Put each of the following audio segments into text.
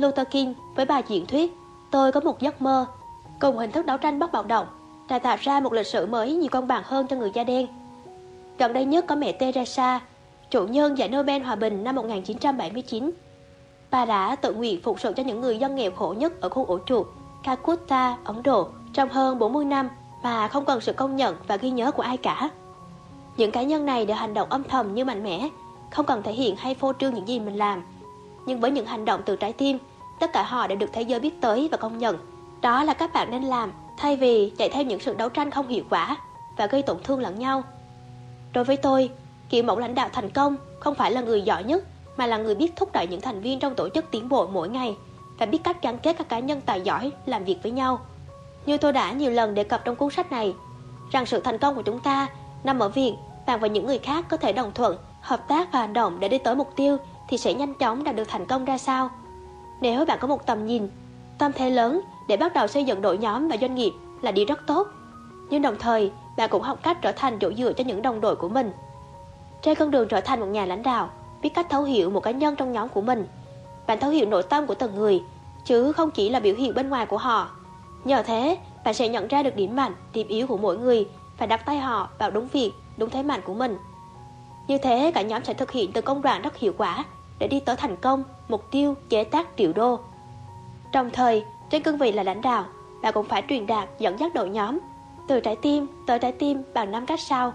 Luther King với bài diễn thuyết Tôi có một giấc mơ, cùng hình thức đấu tranh bất bạo động, đã tạo ra một lịch sử mới nhiều công bằng hơn cho người da đen. Gần đây nhất có mẹ Teresa, chủ nhân giải Nobel Hòa bình năm 1979. Bà đã tự nguyện phụng sự cho những người dân nghèo khổ nhất ở khu ổ chuột Calcutta, Ấn Độ trong hơn 40 năm mà không cần sự công nhận và ghi nhớ của ai cả. Những cá nhân này đều hành động âm thầm như mạnh mẽ, không cần thể hiện hay phô trương những gì mình làm. Nhưng với những hành động từ trái tim, tất cả họ đều được thế giới biết tới và công nhận. Đó là các bạn nên làm, thay vì chạy theo những sự đấu tranh không hiệu quả và gây tổn thương lẫn nhau. Đối với tôi, kiểu mẫu lãnh đạo thành công không phải là người giỏi nhất, mà là người biết thúc đẩy những thành viên trong tổ chức tiến bộ mỗi ngày và biết cách gắn kết các cá nhân tài giỏi làm việc với nhau. Như tôi đã nhiều lần đề cập trong cuốn sách này, rằng sự thành công của chúng ta nằm ở việc bạn và những người khác có thể đồng thuận, hợp tác và hành động để đi tới mục tiêu thì sẽ nhanh chóng đạt được thành công ra sao. Nếu bạn có một tầm nhìn, tâm thế lớn để bắt đầu xây dựng đội nhóm và doanh nghiệp là điều rất tốt. Nhưng đồng thời, bạn cũng học cách trở thành chỗ dựa cho những đồng đội của mình. Trên con đường trở thành một nhà lãnh đạo, biết cách thấu hiểu một cá nhân trong nhóm của mình. Bạn thấu hiểu nội tâm của từng người, chứ không chỉ là biểu hiện bên ngoài của họ. Nhờ thế, bạn sẽ nhận ra được điểm mạnh, điểm yếu của mỗi người và đặt tay họ vào đúng việc, đúng thế mạnh của mình. Như thế, cả nhóm sẽ thực hiện từng công đoạn rất hiệu quả để đi tới thành công, mục tiêu chế tác triệu đô. Đồng thời, trên cương vị là lãnh đạo, bạn cũng phải truyền đạt, dẫn dắt đội nhóm từ trái tim tới trái tim bằng 5 cách sau.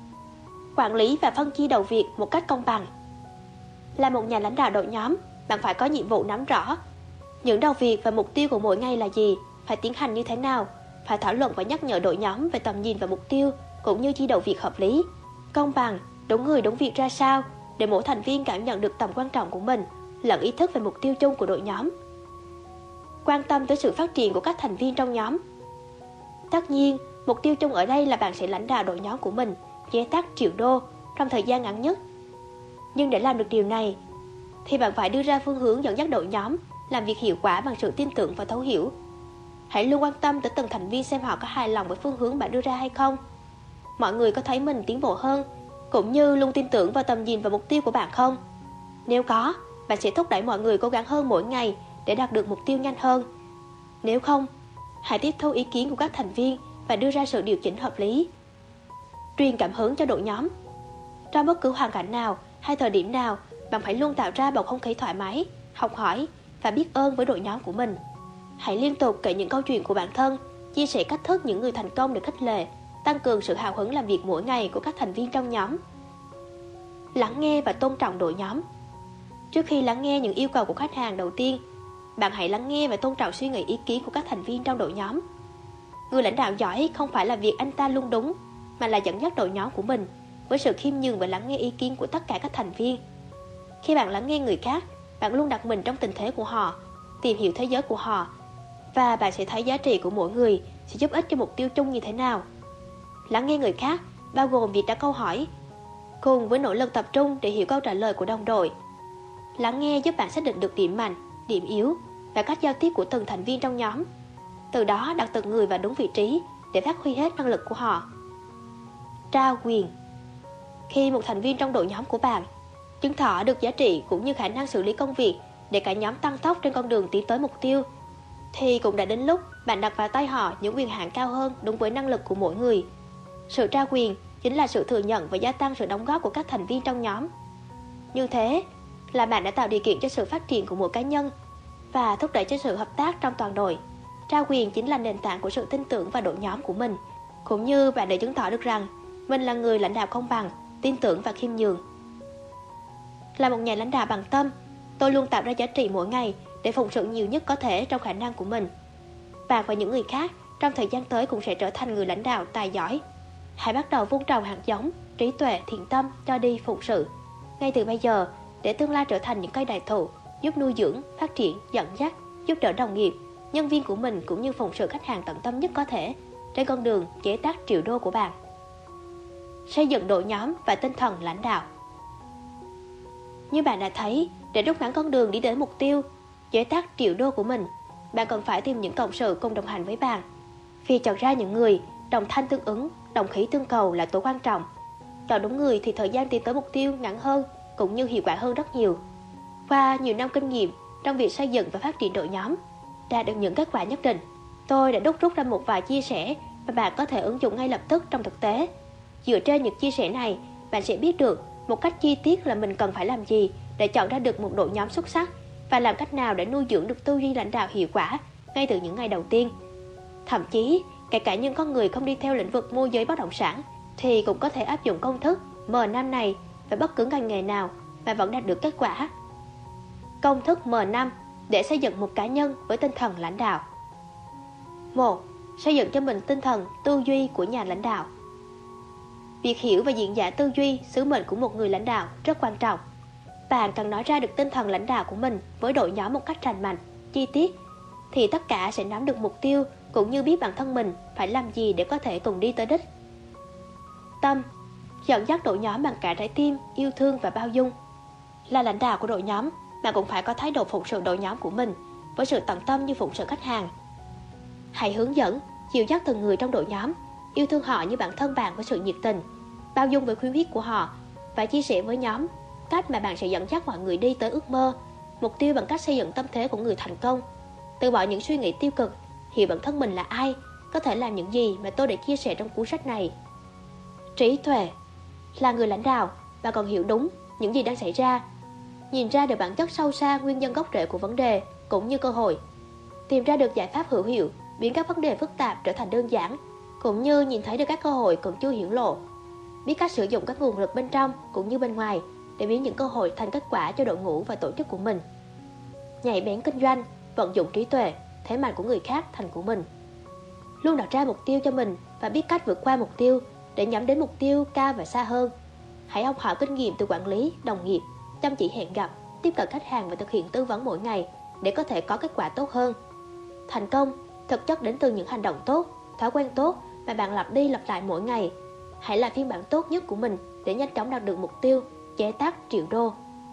Quản lý và phân chia đầu việc một cách công bằng. Là một nhà lãnh đạo đội nhóm, bạn phải có nhiệm vụ nắm rõ những đầu việc và mục tiêu của mỗi ngày là gì, phải tiến hành như thế nào, phải thảo luận và nhắc nhở đội nhóm về tầm nhìn và mục tiêu, cũng như chia đầu việc hợp lý, công bằng, đúng người đúng việc ra sao, để mỗi thành viên cảm nhận được tầm quan trọng của mình, lẫn ý thức về mục tiêu chung của đội nhóm. Quan tâm tới sự phát triển của các thành viên trong nhóm. Tất nhiên, mục tiêu chung ở đây là bạn sẽ lãnh đạo đội nhóm của mình chế tác triệu đô trong thời gian ngắn nhất. Nhưng để làm được điều này, thì bạn phải đưa ra phương hướng dẫn dắt đội nhóm làm việc hiệu quả bằng sự tin tưởng và thấu hiểu. Hãy luôn quan tâm tới từng thành viên xem họ có hài lòng với phương hướng bạn đưa ra hay không. Mọi người có thấy mình tiến bộ hơn, cũng như luôn tin tưởng vào tầm nhìn và mục tiêu của bạn không? Nếu có, bạn sẽ thúc đẩy mọi người cố gắng hơn mỗi ngày để đạt được mục tiêu nhanh hơn. Nếu không, hãy tiếp thu ý kiến của các thành viên và đưa ra sự điều chỉnh hợp lý. Truyền cảm hứng cho đội nhóm. Trong bất cứ hoàn cảnh nào hay thời điểm nào, bạn phải luôn tạo ra bầu không khí thoải mái, học hỏi và biết ơn với đội nhóm của mình. Hãy liên tục kể những câu chuyện của bản thân, chia sẻ cách thức những người thành công để khích lệ, tăng cường sự hào hứng làm việc mỗi ngày của các thành viên trong nhóm. Lắng nghe và tôn trọng đội nhóm. Trước khi lắng nghe những yêu cầu của khách hàng đầu tiên, bạn hãy lắng nghe và tôn trọng suy nghĩ ý kiến của các thành viên trong đội nhóm. Người lãnh đạo giỏi không phải là việc anh ta luôn đúng, mà là dẫn dắt đội nhóm của mình với sự khiêm nhường và lắng nghe ý kiến của tất cả các thành viên. Khi bạn lắng nghe người khác, bạn luôn đặt mình trong tình thế của họ, tìm hiểu thế giới của họ, và bạn sẽ thấy giá trị của mỗi người sẽ giúp ích cho mục tiêu chung như thế nào. Lắng nghe người khác bao gồm việc đặt câu hỏi cùng với nỗ lực tập trung để hiểu câu trả lời của đồng đội. Lắng nghe giúp bạn xác định được điểm mạnh, điểm yếu và cách giao tiếp của từng thành viên trong nhóm. Từ đó đặt từng người vào đúng vị trí để phát huy hết năng lực của họ. Trao quyền. Khi một thành viên trong đội nhóm của bạn chứng tỏ được giá trị cũng như khả năng xử lý công việc để cả nhóm tăng tốc trên con đường tiến tới mục tiêu, thì cũng đã đến lúc bạn đặt vào tay họ những quyền hạn cao hơn đúng với năng lực của mỗi người. Sự trao quyền chính là sự thừa nhận và gia tăng sự đóng góp của các thành viên trong nhóm. Như thế là bạn đã tạo điều kiện cho sự phát triển của mỗi cá nhân và thúc đẩy cho sự hợp tác trong toàn đội. Trao quyền chính là nền tảng của sự tin tưởng vào đội nhóm của mình, cũng như bạn đã chứng tỏ được rằng mình là người lãnh đạo công bằng, tin tưởng và khiêm nhường. Là một nhà lãnh đạo bằng tâm, tôi luôn tạo ra giá trị mỗi ngày để phụng sự nhiều nhất có thể trong khả năng của mình. Bạn và những người khác trong thời gian tới cũng sẽ trở thành người lãnh đạo tài giỏi. Hãy bắt đầu vun trồng hạt giống, trí tuệ, thiện tâm cho đi phụng sự ngay từ bây giờ, để tương lai trở thành những cây đại thụ giúp nuôi dưỡng, phát triển, dẫn dắt, giúp đỡ đồng nghiệp, nhân viên của mình cũng như phụng sự khách hàng tận tâm nhất có thể trên con đường chế tác triệu đô của bạn. Xây dựng đội nhóm và tinh thần lãnh đạo. Như bạn đã thấy, để rút ngắn con đường đi đến mục tiêu chế tác triệu đô của mình, bạn cần phải tìm những cộng sự cùng đồng hành với bạn. Vì chọn ra những người đồng thanh tương ứng, đồng khí tương cầu là tối quan trọng. Chọn đúng người thì thời gian tiến tới mục tiêu ngắn hơn cũng như hiệu quả hơn rất nhiều. Qua nhiều năm kinh nghiệm trong việc xây dựng và phát triển đội nhóm, đạt được những kết quả nhất định. Tôi đã đúc rút ra một vài chia sẻ mà bạn có thể ứng dụng ngay lập tức trong thực tế. Dựa trên những chia sẻ này, bạn sẽ biết được một cách chi tiết là mình cần phải làm gì để chọn ra được một đội nhóm xuất sắc và làm cách nào để nuôi dưỡng được tư duy lãnh đạo hiệu quả ngay từ những ngày đầu tiên. Thậm chí, kể cả những con người không đi theo lĩnh vực môi giới bất động sản thì cũng có thể áp dụng công thức M5 này vào bất cứ ngành nghề nào và vẫn đạt được kết quả. Công thức M5 để xây dựng một cá nhân với tinh thần lãnh đạo. 1. Xây dựng cho mình tinh thần tư duy của nhà lãnh đạo. Việc hiểu và diễn giải tư duy, sứ mệnh của một người lãnh đạo rất quan trọng. Bạn cần nói ra được tinh thần lãnh đạo của mình với đội nhóm một cách rành mạch, chi tiết, thì tất cả sẽ nắm được mục tiêu cũng như biết bản thân mình phải làm gì để có thể cùng đi tới đích. Tâm, dẫn dắt đội nhóm bằng cả trái tim, yêu thương và bao dung. Là lãnh đạo của đội nhóm, bạn cũng phải có thái độ phụng sự đội nhóm của mình với sự tận tâm như phụng sự khách hàng. Hãy hướng dẫn, dìu dắt từng người trong đội nhóm, yêu thương họ như bản thân bạn với sự nhiệt tình, bao dung với khuyến khích của họ và chia sẻ với nhóm cách mà bạn sẽ dẫn dắt mọi người đi tới ước mơ, mục tiêu bằng cách xây dựng tâm thế của người thành công. Từ bỏ những suy nghĩ tiêu cực, hiểu bản thân mình là ai, có thể làm những gì mà tôi đã chia sẻ trong cuốn sách này. Trí tuệ. Là người lãnh đạo, bạn còn hiểu đúng những gì đang xảy ra, nhìn ra được bản chất sâu xa, nguyên nhân gốc rễ của vấn đề cũng như cơ hội, tìm ra được giải pháp hữu hiệu, biến các vấn đề phức tạp trở thành đơn giản, cũng như nhìn thấy được các cơ hội còn chưa hiển lộ, biết cách sử dụng các nguồn lực bên trong cũng như bên ngoài để biến những cơ hội thành kết quả cho đội ngũ và tổ chức của mình. Nhạy bén kinh doanh, vận dụng trí tuệ, thế mạnh của người khác thành của mình. Luôn đặt ra mục tiêu cho mình và biết cách vượt qua mục tiêu để nhắm đến mục tiêu cao và xa hơn. Hãy học hỏi kinh nghiệm từ quản lý, đồng nghiệp, chăm chỉ hẹn gặp, tiếp cận khách hàng và thực hiện tư vấn mỗi ngày để có thể có kết quả tốt hơn. Thành công thực chất đến từ những hành động tốt, thói quen tốt mà bạn lặp đi lặp lại mỗi ngày. Hãy là phiên bản tốt nhất của mình để nhanh chóng đạt được mục tiêu, chế tác triệu đô.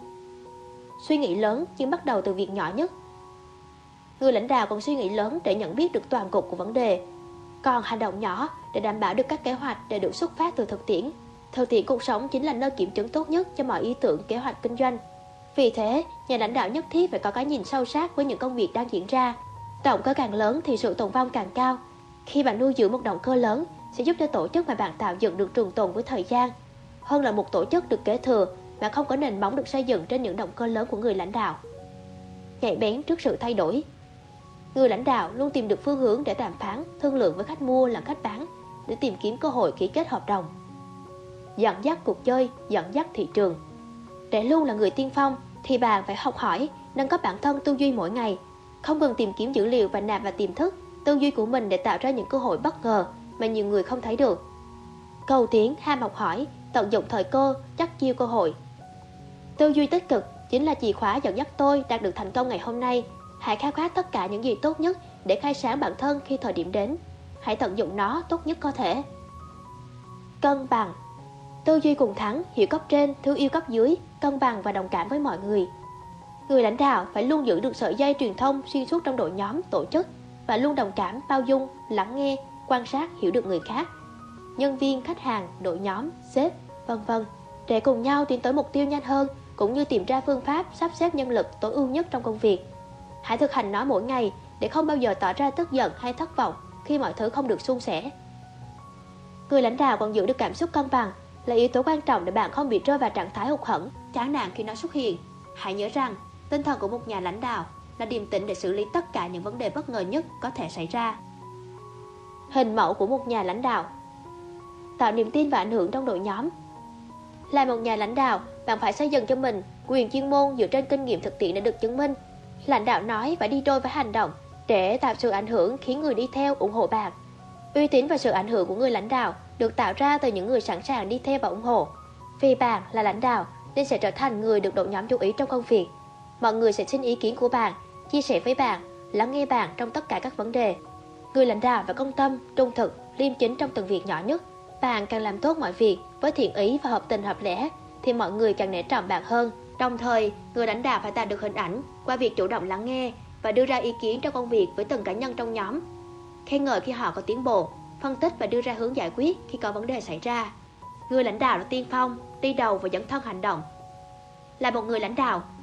Suy nghĩ lớn nhưng bắt đầu từ việc nhỏ nhất. Người lãnh đạo còn suy nghĩ lớn để nhận biết được toàn cục của vấn đề, còn hành động nhỏ để đảm bảo được các kế hoạch đều được xuất phát từ thực tiễn. Thực tiễn cuộc sống chính là nơi kiểm chứng tốt nhất cho mọi ý tưởng, kế hoạch kinh doanh. Vì thế, nhà lãnh đạo nhất thiết phải có cái nhìn sâu sát với những công việc đang diễn ra. Động cơ càng lớn thì sự tồn vong càng cao. Khi bạn nuôi dưỡng một động cơ lớn sẽ giúp cho tổ chức mà bạn tạo dựng được trường tồn với thời gian, hơn là một tổ chức được kế thừa mà không có nền móng được xây dựng trên những động cơ lớn của người lãnh đạo. Nhạy bén trước sự thay đổi. Người lãnh đạo luôn tìm được phương hướng để đàm phán, thương lượng với khách mua lẫn khách bán để tìm kiếm cơ hội ký kết hợp đồng. Dẫn dắt cuộc chơi, dẫn dắt thị trường. Để luôn là người tiên phong thì bạn phải học hỏi, nâng cấp bản thân tư duy mỗi ngày, không ngừng tìm kiếm dữ liệu và nạp vào tiềm thức, tư duy của mình để tạo ra những cơ hội bất ngờ mà nhiều người không thấy được. Cầu tiến, ham học hỏi, tận dụng thời cơ, chắc chiêu cơ hội. Tư duy tích cực chính là chìa khóa dẫn dắt tôi đạt được thành công ngày hôm nay. Hãy khao khát tất cả những gì tốt nhất để khai sáng bản thân khi thời điểm đến. Hãy tận dụng nó tốt nhất có thể. Cân bằng. Tư duy cùng thắng, hiểu cấp trên, thương yêu cấp dưới, cân bằng và đồng cảm với mọi người. Người lãnh đạo phải luôn giữ được sợi dây truyền thông xuyên suốt trong đội nhóm, tổ chức và luôn đồng cảm, bao dung, lắng nghe, quan sát, hiểu được người khác, nhân viên, khách hàng, đội nhóm, sếp, vân vân, để cùng nhau tiến tới mục tiêu nhanh hơn, cũng như tìm ra phương pháp sắp xếp nhân lực tối ưu nhất trong công việc. Hãy thực hành nó mỗi ngày để không bao giờ tỏ ra tức giận hay thất vọng khi mọi thứ không được suôn sẻ. Người lãnh đạo còn giữ được cảm xúc cân bằng là yếu tố quan trọng để bạn không bị rơi vào trạng thái hụt hẫng, chán nản khi nó xuất hiện. Hãy nhớ rằng, tinh thần của một nhà lãnh đạo là điềm tĩnh để xử lý tất cả những vấn đề bất ngờ nhất có thể xảy ra. Hình mẫu của một nhà lãnh đạo. Tạo niềm tin và ảnh hưởng trong đội nhóm. Là một nhà lãnh đạo, bạn phải xây dựng cho mình quyền chuyên môn dựa trên kinh nghiệm thực tiễn đã được chứng minh. Lãnh đạo nói phải đi đôi với hành động để tạo sự ảnh hưởng khiến người đi theo ủng hộ bạn. Uy tín và sự ảnh hưởng của người lãnh đạo được tạo ra từ những người sẵn sàng đi theo và ủng hộ. Vì bạn là lãnh đạo nên sẽ trở thành người được đội nhóm chú ý trong công việc. Mọi người sẽ xin ý kiến của bạn, chia sẻ với bạn, lắng nghe bạn trong tất cả các vấn đề. Người lãnh đạo phải công tâm, trung thực, liêm chính trong từng việc nhỏ nhất. Bạn càng làm tốt mọi việc với thiện ý và hợp tình hợp lẽ thì mọi người càng nể trọng bạn hơn. Đồng thời, người lãnh đạo phải tạo được hình ảnh qua việc chủ động lắng nghe và đưa ra ý kiến trong công việc với từng cá nhân trong nhóm. Khen ngợi khi họ có tiến bộ, phân tích và đưa ra hướng giải quyết khi có vấn đề xảy ra. Người lãnh đạo là tiên phong, đi đầu và dẫn thân hành động. Là một người lãnh đạo,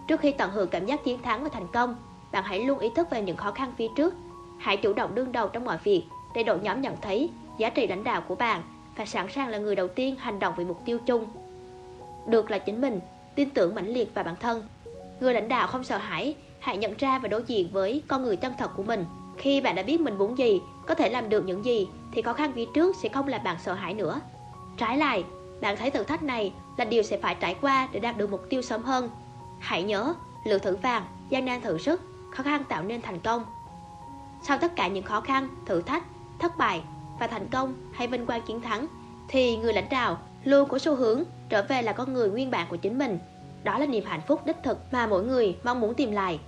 Trước khi tận hưởng cảm giác chiến thắng và thành công, bạn hãy luôn ý thức về những khó khăn phía trước. Hãy chủ động đương đầu trong mọi việc để đội nhóm nhận thấy giá trị lãnh đạo của bạn và sẵn sàng là người đầu tiên hành động vì mục tiêu chung. Được là chính mình, tin tưởng mãnh liệt vào bản thân. Người lãnh đạo không sợ hãi, hãy nhận ra và đối diện với con người chân thật của mình. Khi bạn đã biết mình muốn gì, có thể làm được những gì, thì khó khăn phía trước sẽ không làm bạn sợ hãi nữa. Trái lại, bạn thấy thử thách này là điều sẽ phải trải qua để đạt được mục tiêu sớm hơn. Hãy nhớ, lựa thử vàng, gian nan thử sức, khó khăn tạo nên thành công. Sau tất cả những khó khăn, thử thách, thất bại và thành công hay vinh quang chiến thắng, thì người lãnh đạo luôn có xu hướng trở về là con người nguyên bản của chính mình. Đó là niềm hạnh phúc đích thực mà mỗi người mong muốn tìm lại.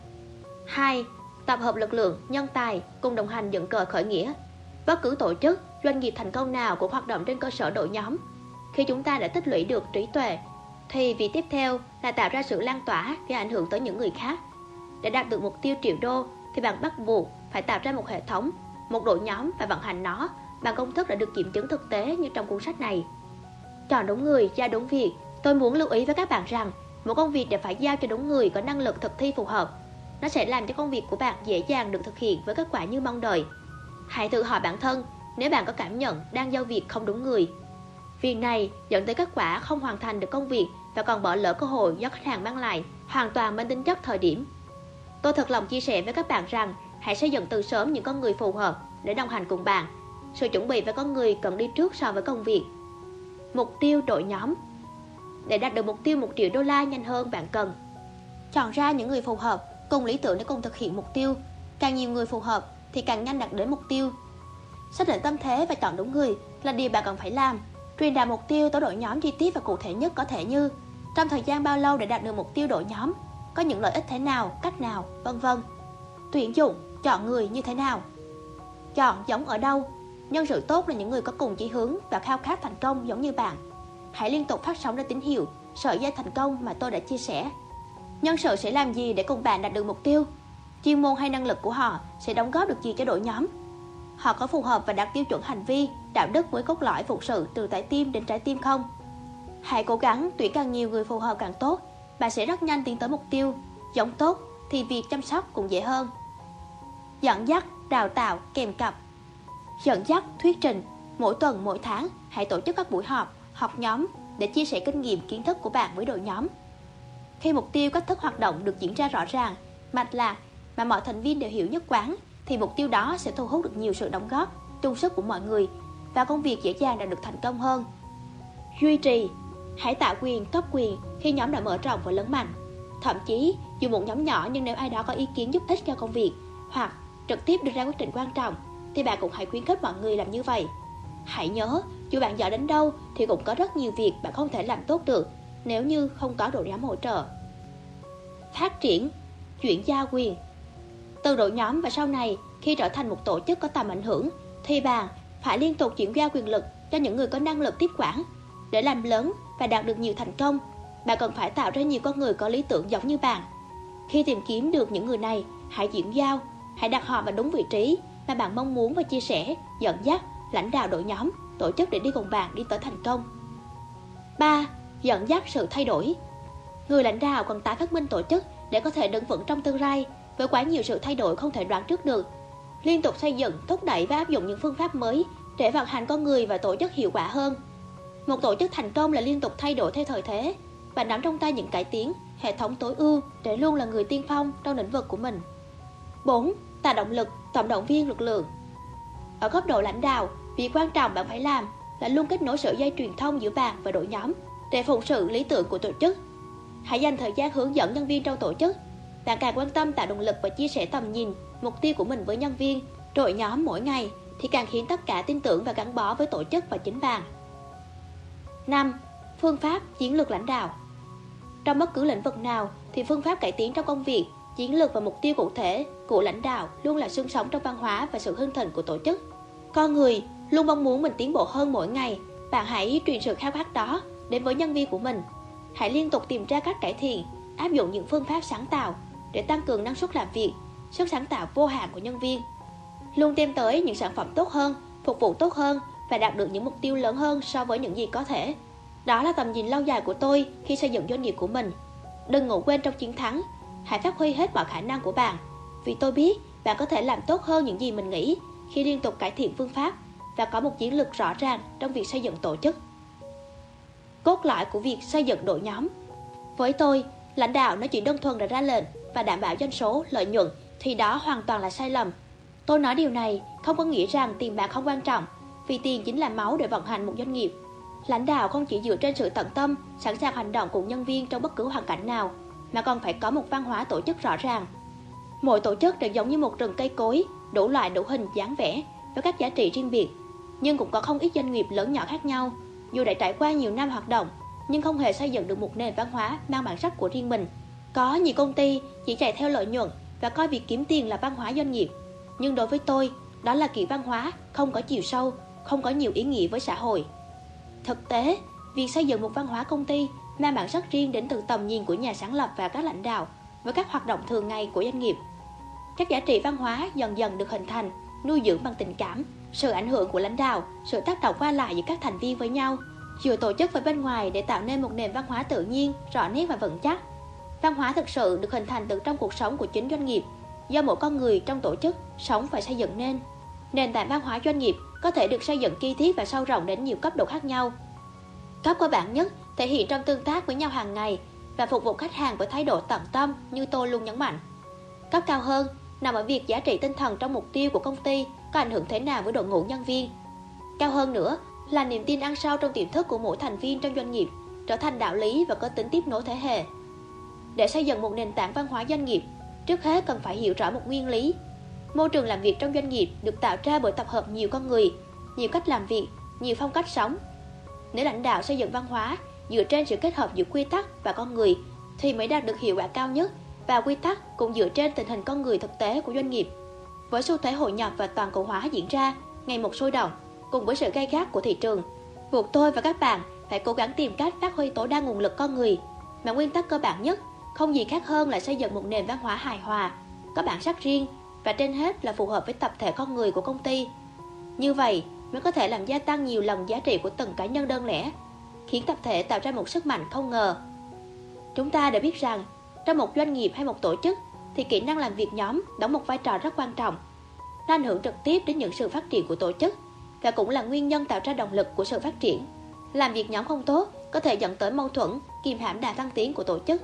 2. Tập hợp lực lượng, nhân tài cùng đồng hành dựng cờ khởi nghĩa. Bất cứ tổ chức, doanh nghiệp thành công nào cũng hoạt động trên cơ sở đội nhóm. Khi chúng ta đã tích lũy được trí tuệ, thì việc tiếp theo là tạo ra sự lan tỏa gây ảnh hưởng tới những người khác. Để đạt được mục tiêu triệu đô thì bạn bắt buộc phải tạo ra một hệ thống, một đội nhóm và vận hành nó bằng công thức đã được kiểm chứng thực tế như trong cuốn sách này. Chọn đúng người, giao đúng việc. Tôi muốn lưu ý với các bạn rằng một công việc đều phải giao cho đúng người có năng lực thực thi phù hợp. Nó sẽ làm cho công việc của bạn dễ dàng được thực hiện với kết quả như mong đợi. Hãy tự hỏi bản thân nếu bạn có cảm nhận đang giao việc không đúng người. Việc này dẫn tới kết quả không hoàn thành được công việc và còn bỏ lỡ cơ hội do khách hàng mang lại, hoàn toàn mang tính chất thời điểm. Tôi thật lòng chia sẻ với các bạn rằng hãy xây dựng từ sớm những con người phù hợp để đồng hành cùng bạn. Sự chuẩn bị với con người cần đi trước so với công việc. Mục tiêu đội nhóm. Để đạt được mục tiêu 1 triệu đô la nhanh hơn, bạn cần chọn ra những người phù hợp cùng lý tưởng để cùng thực hiện mục tiêu. Càng nhiều người phù hợp thì càng nhanh đạt đến mục tiêu. Xác định tâm thế và chọn đúng người là điều bạn cần phải làm. Truyền đạt mục tiêu tới đội nhóm chi tiết và cụ thể nhất có thể như trong thời gian bao lâu để đạt được mục tiêu đội nhóm, có những lợi ích thế nào, cách nào, vân vân. Tuyển dụng, chọn người như thế nào. Chọn giống ở đâu. Nhân sự tốt là những người có cùng chí hướng và khao khát thành công giống như bạn. Hãy liên tục phát sóng ra tín hiệu, sợi dây thành công mà tôi đã chia sẻ. Nhân sự sẽ làm gì để cùng bạn đạt được mục tiêu? Chuyên môn hay năng lực của họ sẽ đóng góp được gì cho đội nhóm? Họ có phù hợp và đạt tiêu chuẩn hành vi, đạo đức với cốt lõi phụng sự từ trái tim đến trái tim không? Hãy cố gắng tuyển càng nhiều người phù hợp càng tốt. Bạn sẽ rất nhanh tiến tới mục tiêu. Giống tốt thì việc chăm sóc cũng dễ hơn. Dẫn dắt, đào tạo, kèm cặp. Dẫn dắt, thuyết trình. Mỗi tuần, mỗi tháng, hãy tổ chức các buổi họp, họp nhóm để chia sẻ kinh nghiệm, kiến thức của bạn với đội nhóm. Khi mục tiêu, cách thức hoạt động được diễn ra rõ ràng, mạch lạc mà mọi thành viên đều hiểu nhất quán, thì mục tiêu đó sẽ thu hút được nhiều sự đóng góp, chung sức của mọi người và công việc dễ dàng đạt được thành công hơn. Duy trì. Hãy tạo quyền, cấp quyền khi nhóm đã mở rộng và lớn mạnh. Thậm chí, dù một nhóm nhỏ nhưng nếu ai đó có ý kiến giúp ích cho công việc hoặc trực tiếp đưa ra quyết định quan trọng, thì bạn cũng hãy khuyến khích mọi người làm như vậy. Hãy nhớ, dù bạn giỏi đến đâu thì cũng có rất nhiều việc bạn không thể làm tốt được nếu như không có đội nhóm hỗ trợ. Phát triển, chuyển giao quyền. Từ đội nhóm và sau này, khi trở thành một tổ chức có tầm ảnh hưởng, thì bạn phải liên tục chuyển giao quyền lực cho những người có năng lực tiếp quản. Để làm lớn và đạt được nhiều thành công, bạn cần phải tạo ra nhiều con người có lý tưởng giống như bạn. Khi tìm kiếm được những người này, hãy chuyển giao, hãy đặt họ vào đúng vị trí mà bạn mong muốn và chia sẻ, dẫn dắt, lãnh đạo đội nhóm, tổ chức để đi cùng bạn đi tới thành công. 3. Dẫn dắt sự thay đổi. Người lãnh đạo cần tái phát minh tổ chức để có thể đứng vững trong tương lai với quá nhiều sự thay đổi không thể đoán trước được. Liên tục xây dựng, thúc đẩy và áp dụng những phương pháp mới để vận hành con người và tổ chức hiệu quả hơn. Một tổ chức thành công là liên tục thay đổi theo thời thế và nắm trong tay những cải tiến, hệ thống tối ưu để luôn là người tiên phong trong lĩnh vực của mình. 4. Tạo động lực, tổng động viên lực lượng. Ở cấp độ lãnh đạo, việc quan trọng bạn phải làm là luôn kết nối sợi dây truyền thông giữa bạn và đội nhóm để phụng sự lý tưởng của tổ chức. Hãy dành thời gian hướng dẫn nhân viên trong tổ chức. Bạn càng quan tâm tạo động lực và chia sẻ tầm nhìn, mục tiêu của mình với nhân viên, đội nhóm mỗi ngày thì càng khiến tất cả tin tưởng và gắn bó với tổ chức và chính bạn. 5. Phương pháp, chiến lược lãnh đạo. Trong bất cứ lĩnh vực nào thì phương pháp cải tiến trong công việc, chiến lược và mục tiêu cụ thể của lãnh đạo luôn là xương sống trong văn hóa và sự hưng thịnh của tổ chức. Con người luôn mong muốn mình tiến bộ hơn mỗi ngày. Bạn hãy truyền sự khao khát đó đến với nhân viên của mình. Hãy liên tục tìm ra cách cải thiện, áp dụng những phương pháp sáng tạo để tăng cường năng suất làm việc, sức sáng tạo vô hạn của nhân viên. Luôn tiến tới những sản phẩm tốt hơn, phục vụ tốt hơn và đạt được những mục tiêu lớn hơn so với những gì có thể. Đó là tầm nhìn lâu dài của tôi khi xây dựng doanh nghiệp của mình. Đừng ngủ quên trong chiến thắng. Hãy phát huy hết mọi khả năng của bạn. Vì tôi biết bạn có thể làm tốt hơn những gì mình nghĩ khi liên tục cải thiện phương pháp và có một chiến lược rõ ràng trong việc xây dựng tổ chức. Cốt lõi của việc xây dựng đội nhóm. Với tôi, lãnh đạo nói chỉ đơn thuần là ra lệnh và đảm bảo doanh số, lợi nhuận thì đó hoàn toàn là sai lầm. Tôi nói điều này không có nghĩa rằng tiền bạc không quan trọng, vì tiền chính là máu để vận hành một doanh nghiệp. Lãnh đạo không chỉ dựa trên sự tận tâm, sẵn sàng hành động cùng nhân viên trong bất cứ hoàn cảnh nào, mà còn phải có một văn hóa tổ chức rõ ràng. Mỗi tổ chức đều giống như một rừng cây cối, đủ loại đủ hình dáng vẻ, với các giá trị riêng biệt. Nhưng cũng có không ít doanh nghiệp lớn nhỏ khác nhau, dù đã trải qua nhiều năm hoạt động, nhưng không hề xây dựng được một nền văn hóa mang bản sắc của riêng mình. Có nhiều công ty chỉ chạy theo lợi nhuận và coi việc kiếm tiền là văn hóa doanh nghiệp. Nhưng đối với tôi, đó là kiểu văn hóa không có chiều sâu, không có nhiều ý nghĩa với xã hội. Thực tế, việc xây dựng một văn hóa công ty mang bản sắc riêng đến từ tầm nhìn của nhà sáng lập và các lãnh đạo với các hoạt động thường ngày của doanh nghiệp. Các giá trị văn hóa dần dần được hình thành, nuôi dưỡng bằng tình cảm, sự ảnh hưởng của lãnh đạo, sự tác động qua lại giữa các thành viên với nhau, giữa tổ chức với bên ngoài để tạo nên một nền văn hóa tự nhiên, rõ nét và vững chắc. Văn hóa thực sự được hình thành từ trong cuộc sống của chính doanh nghiệp, do mỗi con người trong tổ chức sống và xây dựng nên. Nền tảng văn hóa doanh nghiệp có thể được xây dựng chi tiết và sâu rộng đến nhiều cấp độ khác nhau. Cấp cơ bản nhất thể hiện trong tương tác với nhau hàng ngày và phục vụ khách hàng với thái độ tận tâm như tôi luôn nhấn mạnh. Cấp cao hơn nằm ở việc giá trị tinh thần trong mục tiêu của công ty có ảnh hưởng thế nào với đội ngũ nhân viên. Cao hơn nữa là niềm tin ăn sâu trong tiềm thức của mỗi thành viên trong doanh nghiệp, trở thành đạo lý và có tính tiếp nối thế hệ. Để xây dựng một nền tảng văn hóa doanh nghiệp, trước hết cần phải hiểu rõ một nguyên lý. Môi trường làm việc trong doanh nghiệp được tạo ra bởi tập hợp nhiều con người, nhiều cách làm việc, nhiều phong cách sống. Nếu lãnh đạo xây dựng văn hóa dựa trên sự kết hợp giữa quy tắc và con người thì mới đạt được hiệu quả cao nhất, và quy tắc cũng dựa trên tình hình con người thực tế của doanh nghiệp. Với xu thế hội nhập và toàn cầu hóa diễn ra ngày một sôi động, cùng với sự gay gắt của thị trường, buộc tôi và các bạn phải cố gắng tìm cách phát huy tối đa nguồn lực con người, mà nguyên tắc cơ bản nhất không gì khác hơn là xây dựng một nền văn hóa hài hòa, có bản sắc riêng và trên hết là phù hợp với tập thể con người của công ty. Như vậy mới có thể làm gia tăng nhiều lần giá trị của từng cá nhân đơn lẻ, khiến tập thể tạo ra một sức mạnh không ngờ. Chúng ta đều biết rằng trong một doanh nghiệp hay một tổ chức thì kỹ năng làm việc nhóm đóng một vai trò rất quan trọng. Nó ảnh hưởng trực tiếp đến những sự phát triển của tổ chức và cũng là nguyên nhân tạo ra động lực của sự phát triển. Làm việc nhóm không tốt có thể dẫn tới mâu thuẫn, kìm hãm đà thăng tiến của tổ chức.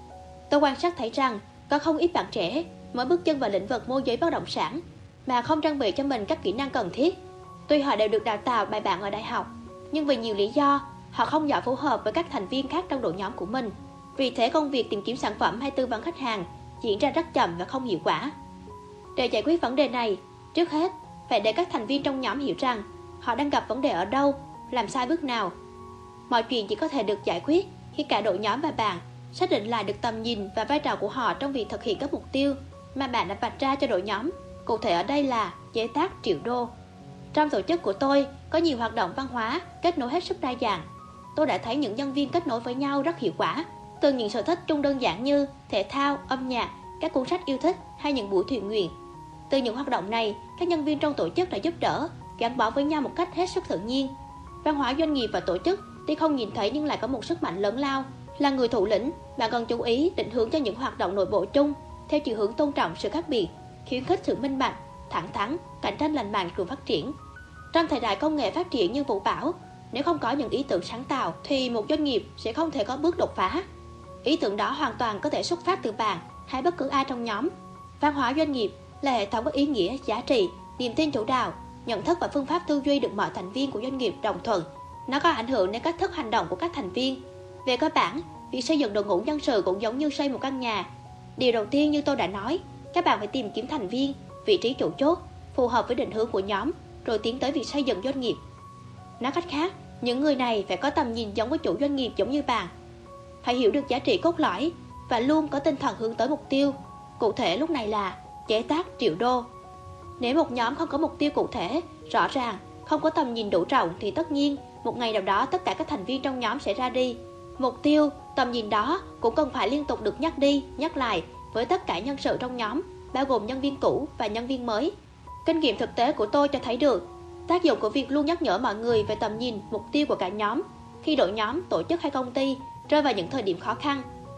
Tôi quan sát thấy rằng có không ít bạn trẻ mới bước chân vào lĩnh vực môi giới bất động sản mà không trang bị cho mình các kỹ năng cần thiết. Tuy họ đều được đào tạo bài bản ở đại học, nhưng vì nhiều lý do họ không giỏi phù hợp với các thành viên khác trong đội nhóm của mình. Vì thế công việc tìm kiếm sản phẩm hay tư vấn khách hàng diễn ra rất chậm và không hiệu quả. Để giải quyết vấn đề này, trước hết phải để các thành viên trong nhóm hiểu rằng họ đang gặp vấn đề ở đâu, làm sai bước nào. Mọi chuyện chỉ có thể được giải quyết khi cả đội nhóm và bạn xác định lại được tầm nhìn và vai trò của họ trong việc thực hiện các mục tiêu mà bạn đã vạch ra cho đội nhóm. Cụ thể ở đây là chế tác triệu đô. Trong tổ chức của tôi có nhiều hoạt động văn hóa kết nối hết sức đa dạng. Tôi đã thấy những nhân viên kết nối với nhau rất hiệu quả, từ những sở thích chung đơn giản như thể thao, âm nhạc, các cuốn sách yêu thích hay những buổi thiện nguyện. Từ những hoạt động này, các nhân viên trong tổ chức đã giúp đỡ, gắn bó với nhau một cách hết sức tự nhiên. Văn hóa doanh nghiệp và tổ chức tuy không nhìn thấy nhưng lại có một sức mạnh lớn lao. Là người thủ lĩnh, bạn cần chú ý định hướng cho những hoạt động nội bộ chung theo chiều hướng tôn trọng sự khác biệt, khuyến khích sự minh bạch, thẳng thắn, cạnh tranh lành mạnh cùng phát triển. Trong thời đại công nghệ phát triển như vũ bão, nếu không có những ý tưởng sáng tạo thì một doanh nghiệp sẽ không thể có bước đột phá. Ý tưởng đó hoàn toàn có thể xuất phát từ bạn hay bất cứ ai trong nhóm. Văn hóa doanh nghiệp là hệ thống có ý nghĩa, giá trị, niềm tin chủ đạo, nhận thức và phương pháp tư duy được mọi thành viên của doanh nghiệp đồng thuận. Nó có ảnh hưởng đến cách thức hành động của các thành viên. Về cơ bản, việc xây dựng đội ngũ nhân sự cũng giống như xây một căn nhà. Điều đầu tiên như tôi đã nói, các bạn phải tìm kiếm thành viên, vị trí chủ chốt, phù hợp với định hướng của nhóm, rồi tiến tới việc xây dựng doanh nghiệp. Nói cách khác, những người này phải có tầm nhìn giống với chủ doanh nghiệp giống như bạn. Phải hiểu được giá trị cốt lõi và luôn có tinh thần hướng tới mục tiêu. Cụ thể lúc này là chế tác triệu đô. Nếu một nhóm không có mục tiêu cụ thể, rõ ràng, không có tầm nhìn đủ rộng thì tất nhiên một ngày nào đó tất cả các thành viên trong nhóm sẽ ra đi. Mục tiêu, tầm nhìn đó cũng cần phải liên tục được nhắc đi, nhắc lại với tất cả nhân sự trong nhóm, bao gồm nhân viên cũ và nhân viên mới. Kinh nghiệm thực tế của tôi cho thấy được tác dụng của việc luôn nhắc nhở mọi người về tầm nhìn, mục tiêu của cả nhóm khi đội nhóm, tổ chức hay công ty rơi vào những thời điểm khó khăn.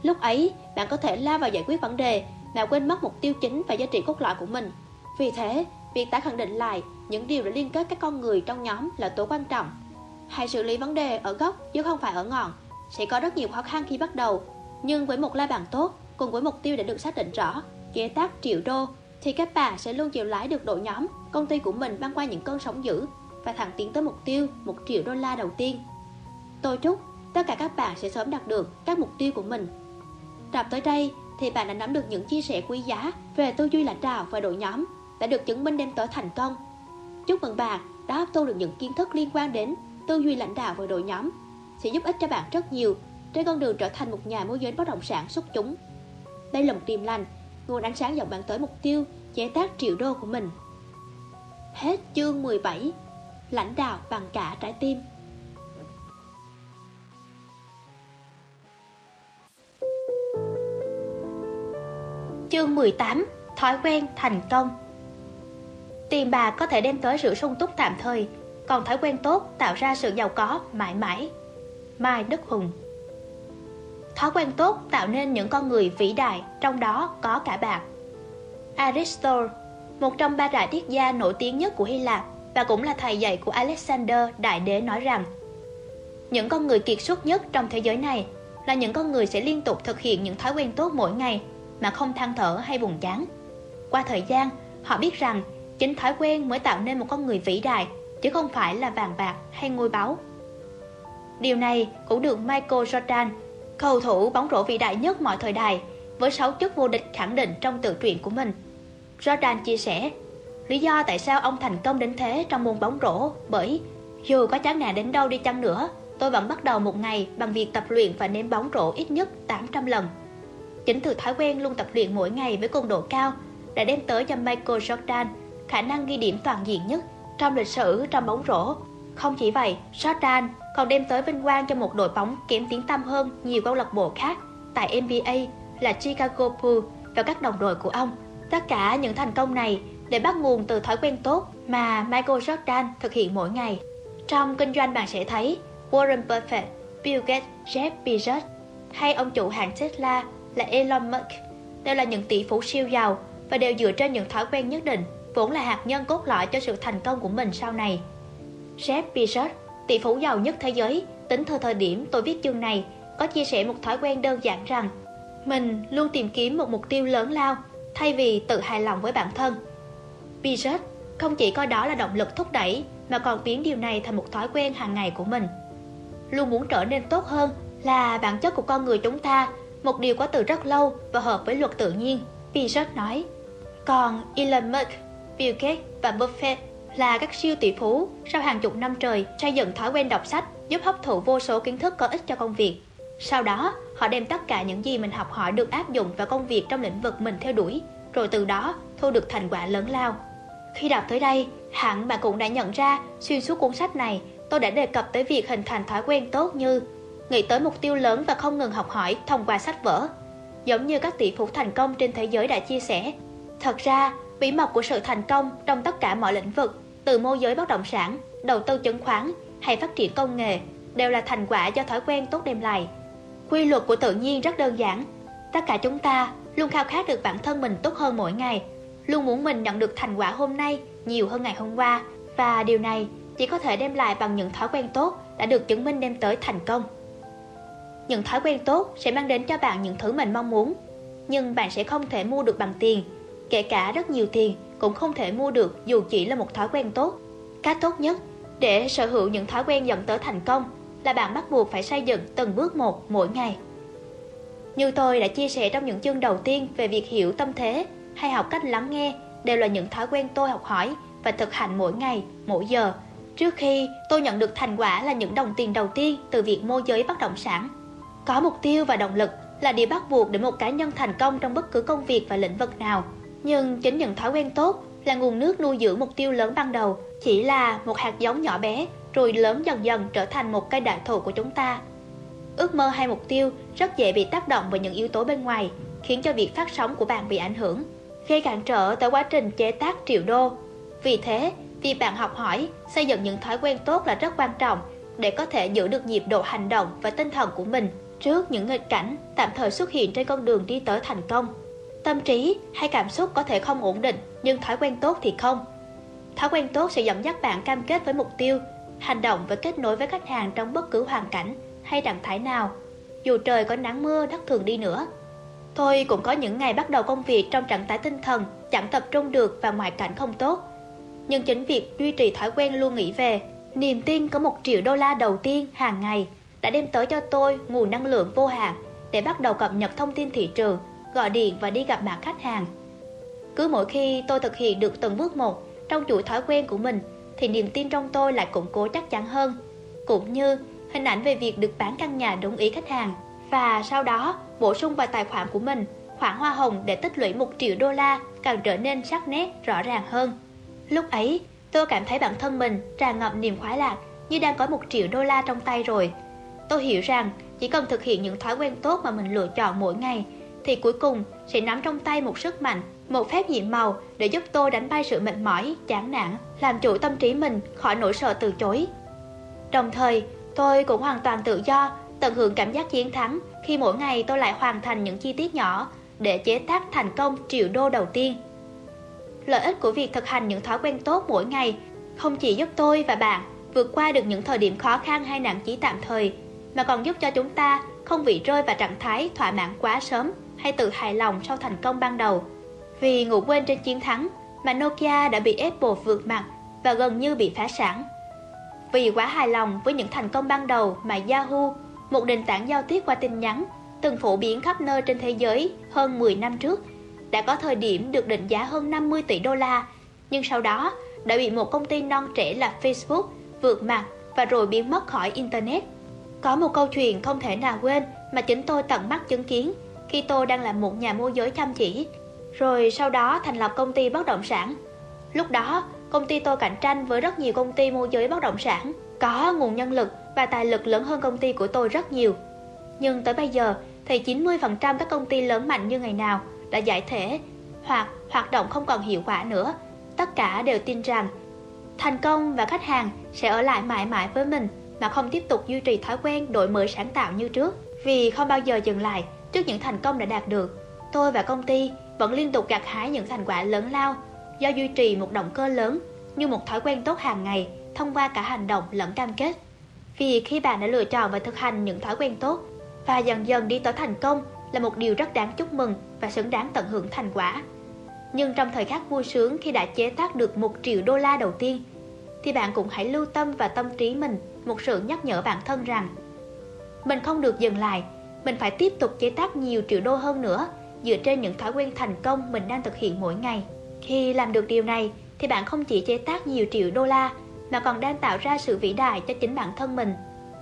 Lúc ấy, bạn có thể lao vào giải quyết vấn đề mà quên mất mục tiêu chính và giá trị cốt lõi của mình. Vì thế, việc tái khẳng định lại những điều đã liên kết các con người trong nhóm là tối quan trọng. Hãy xử lý vấn đề ở gốc chứ không phải ở ngọn. Sẽ có rất nhiều khó khăn khi bắt đầu, nhưng với một la bàn tốt, cùng với mục tiêu đã được xác định rõ, chế tác triệu đô, thì các bạn sẽ luôn chịu lái được đội nhóm, công ty của mình băng qua những cơn sóng dữ và thẳng tiến tới mục tiêu $1 triệu đầu tiên. Tôi chúc tất cả các bạn sẽ sớm đạt được các mục tiêu của mình. Đọc tới đây thì bạn đã nắm được những chia sẻ quý giá về tư duy lãnh đạo và đội nhóm đã được chứng minh đem tới thành công. Chúc mừng bạn đã hấp thu được những kiến thức liên quan đến tư duy lãnh đạo và đội nhóm, sẽ giúp ích cho bạn rất nhiều trên con đường trở thành một nhà môi giới bất động sản xuất chúng. Đây là một điềm lành, nguồn ánh sáng dẫn bạn tới mục tiêu chế tác $1 triệu của mình. Hết chương 17. Lãnh đạo bằng cả trái tim. Chương 18. Thói quen thành công. Tiền bạc có thể đem tới sự sung túc tạm thời, còn thói quen tốt tạo ra sự giàu có mãi mãi. Mai Đức Hùng. Thói quen tốt tạo nên những con người vĩ đại, trong đó có cả bạn. Aristotle, một trong 3 đại triết gia nổi tiếng nhất của Hy Lạp và cũng là thầy dạy của Alexander Đại Đế nói rằng những con người kiệt xuất nhất trong thế giới này là những con người sẽ liên tục thực hiện những thói quen tốt mỗi ngày mà không than thở hay buồn chán. Qua thời gian, họ biết rằng chính thói quen mới tạo nên một con người vĩ đại, chứ không phải là vàng bạc hay ngôi báu. Điều này cũng được Michael Jordan, cầu thủ bóng rổ vĩ đại nhất mọi thời đại, với 6 chức vô địch khẳng định trong tự truyện của mình. Jordan chia sẻ, lý do tại sao ông thành công đến thế trong môn bóng rổ bởi dù có chán nản đến đâu đi chăng nữa, tôi vẫn bắt đầu một ngày bằng việc tập luyện và ném bóng rổ ít nhất 800 lần. Chính từ thói quen luôn tập luyện mỗi ngày với cường độ cao đã đem tới cho Michael Jordan khả năng ghi điểm toàn diện nhất trong lịch sử trong bóng rổ. Không chỉ vậy, Jordan còn đem tới vinh quang cho một đội bóng kém tiếng tăm hơn nhiều câu lạc bộ khác tại NBA là Chicago Bulls và các đồng đội của ông. Tất cả những thành công này đều bắt nguồn từ thói quen tốt mà Michael Jordan thực hiện mỗi ngày. Trong kinh doanh bạn sẽ thấy Warren Buffett, Bill Gates, Jeff Bezos hay ông chủ hãng Tesla là Elon Musk đều là những tỷ phú siêu giàu và đều dựa trên những thói quen nhất định vốn là hạt nhân cốt lõi cho sự thành công của mình sau này. Jeff Bezos, tỷ phú giàu nhất thế giới, tính từ thời điểm tôi viết chương này, có chia sẻ một thói quen đơn giản rằng mình luôn tìm kiếm một mục tiêu lớn lao thay vì tự hài lòng với bản thân. Bezos không chỉ coi đó là động lực thúc đẩy mà còn biến điều này thành một thói quen hàng ngày của mình. Luôn muốn trở nên tốt hơn là bản chất của con người chúng ta, một điều có từ rất lâu và hợp với luật tự nhiên, Bezos nói. Còn Elon Musk, Bill Gates và Buffett là các siêu tỷ phú sau hàng chục năm trời xây dựng thói quen đọc sách giúp hấp thụ vô số kiến thức có ích cho công việc. Sau đó, họ đem tất cả những gì mình học hỏi được áp dụng vào công việc trong lĩnh vực mình theo đuổi, rồi từ đó thu được thành quả lớn lao. Khi đọc tới đây, hẳn bạn cũng đã nhận ra xuyên suốt cuốn sách này, tôi đã đề cập tới việc hình thành thói quen tốt như nghĩ tới mục tiêu lớn và không ngừng học hỏi thông qua sách vở. Giống như các tỷ phú thành công trên thế giới đã chia sẻ, thật ra, bí mật của sự thành công trong tất cả mọi lĩnh vực, từ môi giới bất động sản, đầu tư chứng khoán hay phát triển công nghệ, đều là thành quả do thói quen tốt đem lại. Quy luật của tự nhiên rất đơn giản. Tất cả chúng ta luôn khao khát được bản thân mình tốt hơn mỗi ngày, luôn muốn mình nhận được thành quả hôm nay nhiều hơn ngày hôm qua, và điều này chỉ có thể đem lại bằng những thói quen tốt đã được chứng minh đem tới thành công. Những thói quen tốt sẽ mang đến cho bạn những thứ mình mong muốn, nhưng bạn sẽ không thể mua được bằng tiền. Kể cả rất nhiều tiền cũng không thể mua được dù chỉ là một thói quen tốt. Cách tốt nhất để sở hữu những thói quen dẫn tới thành công là bạn bắt buộc phải xây dựng từng bước một mỗi ngày. Như tôi đã chia sẻ trong những chương đầu tiên về việc hiểu tâm thế hay học cách lắng nghe, đều là những thói quen tôi học hỏi và thực hành mỗi ngày, mỗi giờ, trước khi tôi nhận được thành quả là những đồng tiền đầu tiên từ việc môi giới bất động sản. Có mục tiêu và động lực là điều bắt buộc để một cá nhân thành công trong bất cứ công việc và lĩnh vực nào. Nhưng chính những thói quen tốt là nguồn nước nuôi dưỡng mục tiêu lớn ban đầu, chỉ là một hạt giống nhỏ bé, rồi lớn dần dần trở thành một cây đại thụ của chúng ta. Ước mơ hay mục tiêu rất dễ bị tác động bởi những yếu tố bên ngoài, khiến cho việc phát sóng của bạn bị ảnh hưởng, gây cản trở tới quá trình chế tác $1 triệu. Vì thế, việc bạn học hỏi, xây dựng những thói quen tốt là rất quan trọng để có thể giữ được nhịp độ hành động và tinh thần của mình Trước những nghịch cảnh tạm thời xuất hiện trên con đường đi tới thành công, tâm trí hay cảm xúc có thể không ổn định, nhưng thói quen tốt thì không. Thói quen tốt sẽ dẫn dắt bạn cam kết với mục tiêu, hành động và kết nối với khách hàng trong bất cứ hoàn cảnh hay trạng thái nào, dù trời có nắng mưa thất thường đi nữa. Tôi cũng có những ngày bắt đầu công việc trong trạng thái tinh thần chẳng tập trung được và ngoại cảnh không tốt. Nhưng chính việc duy trì thói quen luôn nghĩ về niềm tin có 1 triệu đô la đầu tiên hàng ngày đã đem tới cho tôi nguồn năng lượng vô hạn để bắt đầu cập nhật thông tin thị trường, gọi điện và đi gặp mặt khách hàng. Cứ mỗi khi tôi thực hiện được từng bước một trong chuỗi thói quen của mình thì niềm tin trong tôi lại củng cố chắc chắn hơn, cũng như hình ảnh về việc được bán căn nhà đúng ý khách hàng, và sau đó bổ sung vào tài khoản của mình khoản hoa hồng để tích lũy 1 triệu đô la càng trở nên sắc nét rõ ràng hơn. Lúc ấy tôi cảm thấy bản thân mình tràn ngập niềm khoái lạc, như đang có 1 triệu đô la trong tay rồi. Tôi hiểu rằng chỉ cần thực hiện những thói quen tốt mà mình lựa chọn mỗi ngày thì cuối cùng sẽ nắm trong tay một sức mạnh, một phép nhiệm màu để giúp tôi đánh bay sự mệt mỏi, chán nản, làm chủ tâm trí mình khỏi nỗi sợ từ chối. Đồng thời, tôi cũng hoàn toàn tự do, tận hưởng cảm giác chiến thắng khi mỗi ngày tôi lại hoàn thành những chi tiết nhỏ để chế tác thành công triệu đô đầu tiên. Lợi ích của việc thực hành những thói quen tốt mỗi ngày không chỉ giúp tôi và bạn vượt qua được những thời điểm khó khăn hay nản chí tạm thời, mà còn giúp cho chúng ta không bị rơi vào trạng thái thỏa mãn quá sớm hay tự hài lòng sau thành công ban đầu. Vì ngủ quên trên chiến thắng mà Nokia đã bị Apple vượt mặt và gần như bị phá sản. Vì quá hài lòng với những thành công ban đầu mà Yahoo, một nền tảng giao tiếp qua tin nhắn, từng phổ biến khắp nơi trên thế giới hơn 10 năm trước, đã có thời điểm được định giá hơn 50 tỷ đô la, nhưng sau đó đã bị một công ty non trẻ là Facebook vượt mặt và rồi biến mất khỏi Internet. Có một câu chuyện không thể nào quên mà chính tôi tận mắt chứng kiến khi tôi đang làm một nhà môi giới chăm chỉ, rồi sau đó thành lập công ty bất động sản. Lúc đó, công ty tôi cạnh tranh với rất nhiều công ty môi giới bất động sản, có nguồn nhân lực và tài lực lớn hơn công ty của tôi rất nhiều. Nhưng tới bây giờ thì 90% các công ty lớn mạnh như ngày nào đã giải thể hoặc hoạt động không còn hiệu quả nữa. Tất cả đều tin rằng thành công và khách hàng sẽ ở lại mãi mãi với mình mà không tiếp tục duy trì thói quen đổi mới sáng tạo như trước. Vì không bao giờ dừng lại trước những thành công đã đạt được, tôi và công ty vẫn liên tục gặt hái những thành quả lớn lao do duy trì một động cơ lớn như một thói quen tốt hàng ngày thông qua cả hành động lẫn cam kết. Vì khi bạn đã lựa chọn và thực hành những thói quen tốt và dần dần đi tới thành công là một điều rất đáng chúc mừng và xứng đáng tận hưởng thành quả. Nhưng trong thời khắc vui sướng khi đã chế tác được 1 triệu đô la đầu tiên, thì bạn cũng hãy lưu tâm và tâm trí mình một sự nhắc nhở bản thân rằng mình không được dừng lại, mình phải tiếp tục chế tác nhiều triệu đô hơn nữa dựa trên những thói quen thành công mình đang thực hiện mỗi ngày. Khi làm được điều này thì bạn không chỉ chế tác nhiều triệu đô la mà còn đang tạo ra sự vĩ đại cho chính bản thân mình.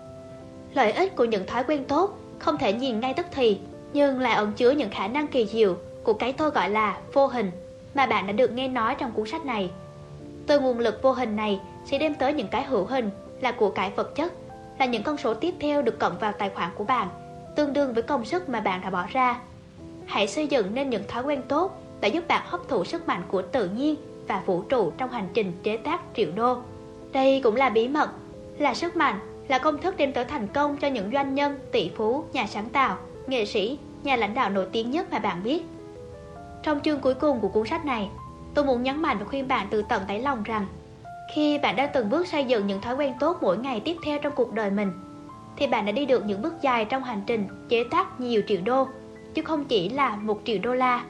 Lợi ích của những thói quen tốt không thể nhìn ngay tức thì, nhưng lại ẩn chứa những khả năng kỳ diệu của cái tôi gọi là vô hình mà bạn đã được nghe nói trong cuốn sách này. Từ nguồn lực vô hình này sẽ đem tới những cái hữu hình là của cải vật chất, là những con số tiếp theo được cộng vào tài khoản của bạn, tương đương với công sức mà bạn đã bỏ ra. Hãy xây dựng nên những thói quen tốt đã giúp bạn hấp thụ sức mạnh của tự nhiên và vũ trụ trong hành trình chế tác triệu đô. Đây cũng là bí mật, là sức mạnh, là công thức đem tới thành công cho những doanh nhân, tỷ phú, nhà sáng tạo, nghệ sĩ, nhà lãnh đạo nổi tiếng nhất mà bạn biết. Trong chương cuối cùng của cuốn sách này, tôi muốn nhấn mạnh và khuyên bạn từ tận đáy lòng rằng khi bạn đang từng bước xây dựng những thói quen tốt mỗi ngày tiếp theo trong cuộc đời mình, thì bạn đã đi được những bước dài trong hành trình chế tác nhiều triệu đô, chứ không chỉ là 1 triệu đô la.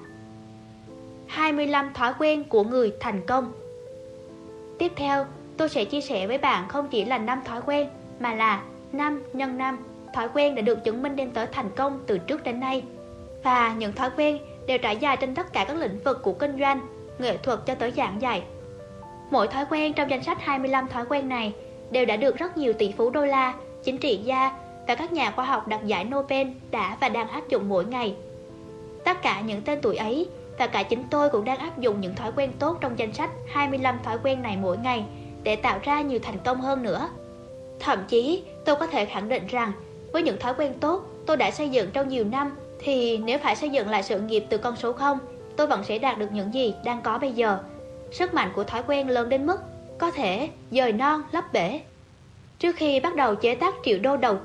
25 thói quen của người thành công. Tiếp theo, tôi sẽ chia sẻ với bạn không chỉ là 5 thói quen, mà là 5 x 5 thói quen đã được chứng minh đem tới thành công từ trước đến nay. Và những thói quen đều trải dài trên tất cả các lĩnh vực của kinh doanh, nghệ thuật cho tới giảng dạy. Mỗi thói quen trong danh sách 25 thói quen này đều đã được rất nhiều tỷ phú đô la, chính trị gia và các nhà khoa học đạt giải Nobel đã và đang áp dụng mỗi ngày. Tất cả những tên tuổi ấy và cả chính tôi cũng đang áp dụng những thói quen tốt trong danh sách 25 thói quen này mỗi ngày để tạo ra nhiều thành công hơn nữa. Thậm chí, tôi có thể khẳng định rằng với những thói quen tốt tôi đã xây dựng trong nhiều năm thì nếu phải xây dựng lại sự nghiệp từ con số 0, tôi vẫn sẽ đạt được những gì đang có bây giờ. Sức mạnh của thói quen lớn đến mức có thể dời non lấp bể. Trước khi bắt đầu chế tác triệu đô đầu tiên,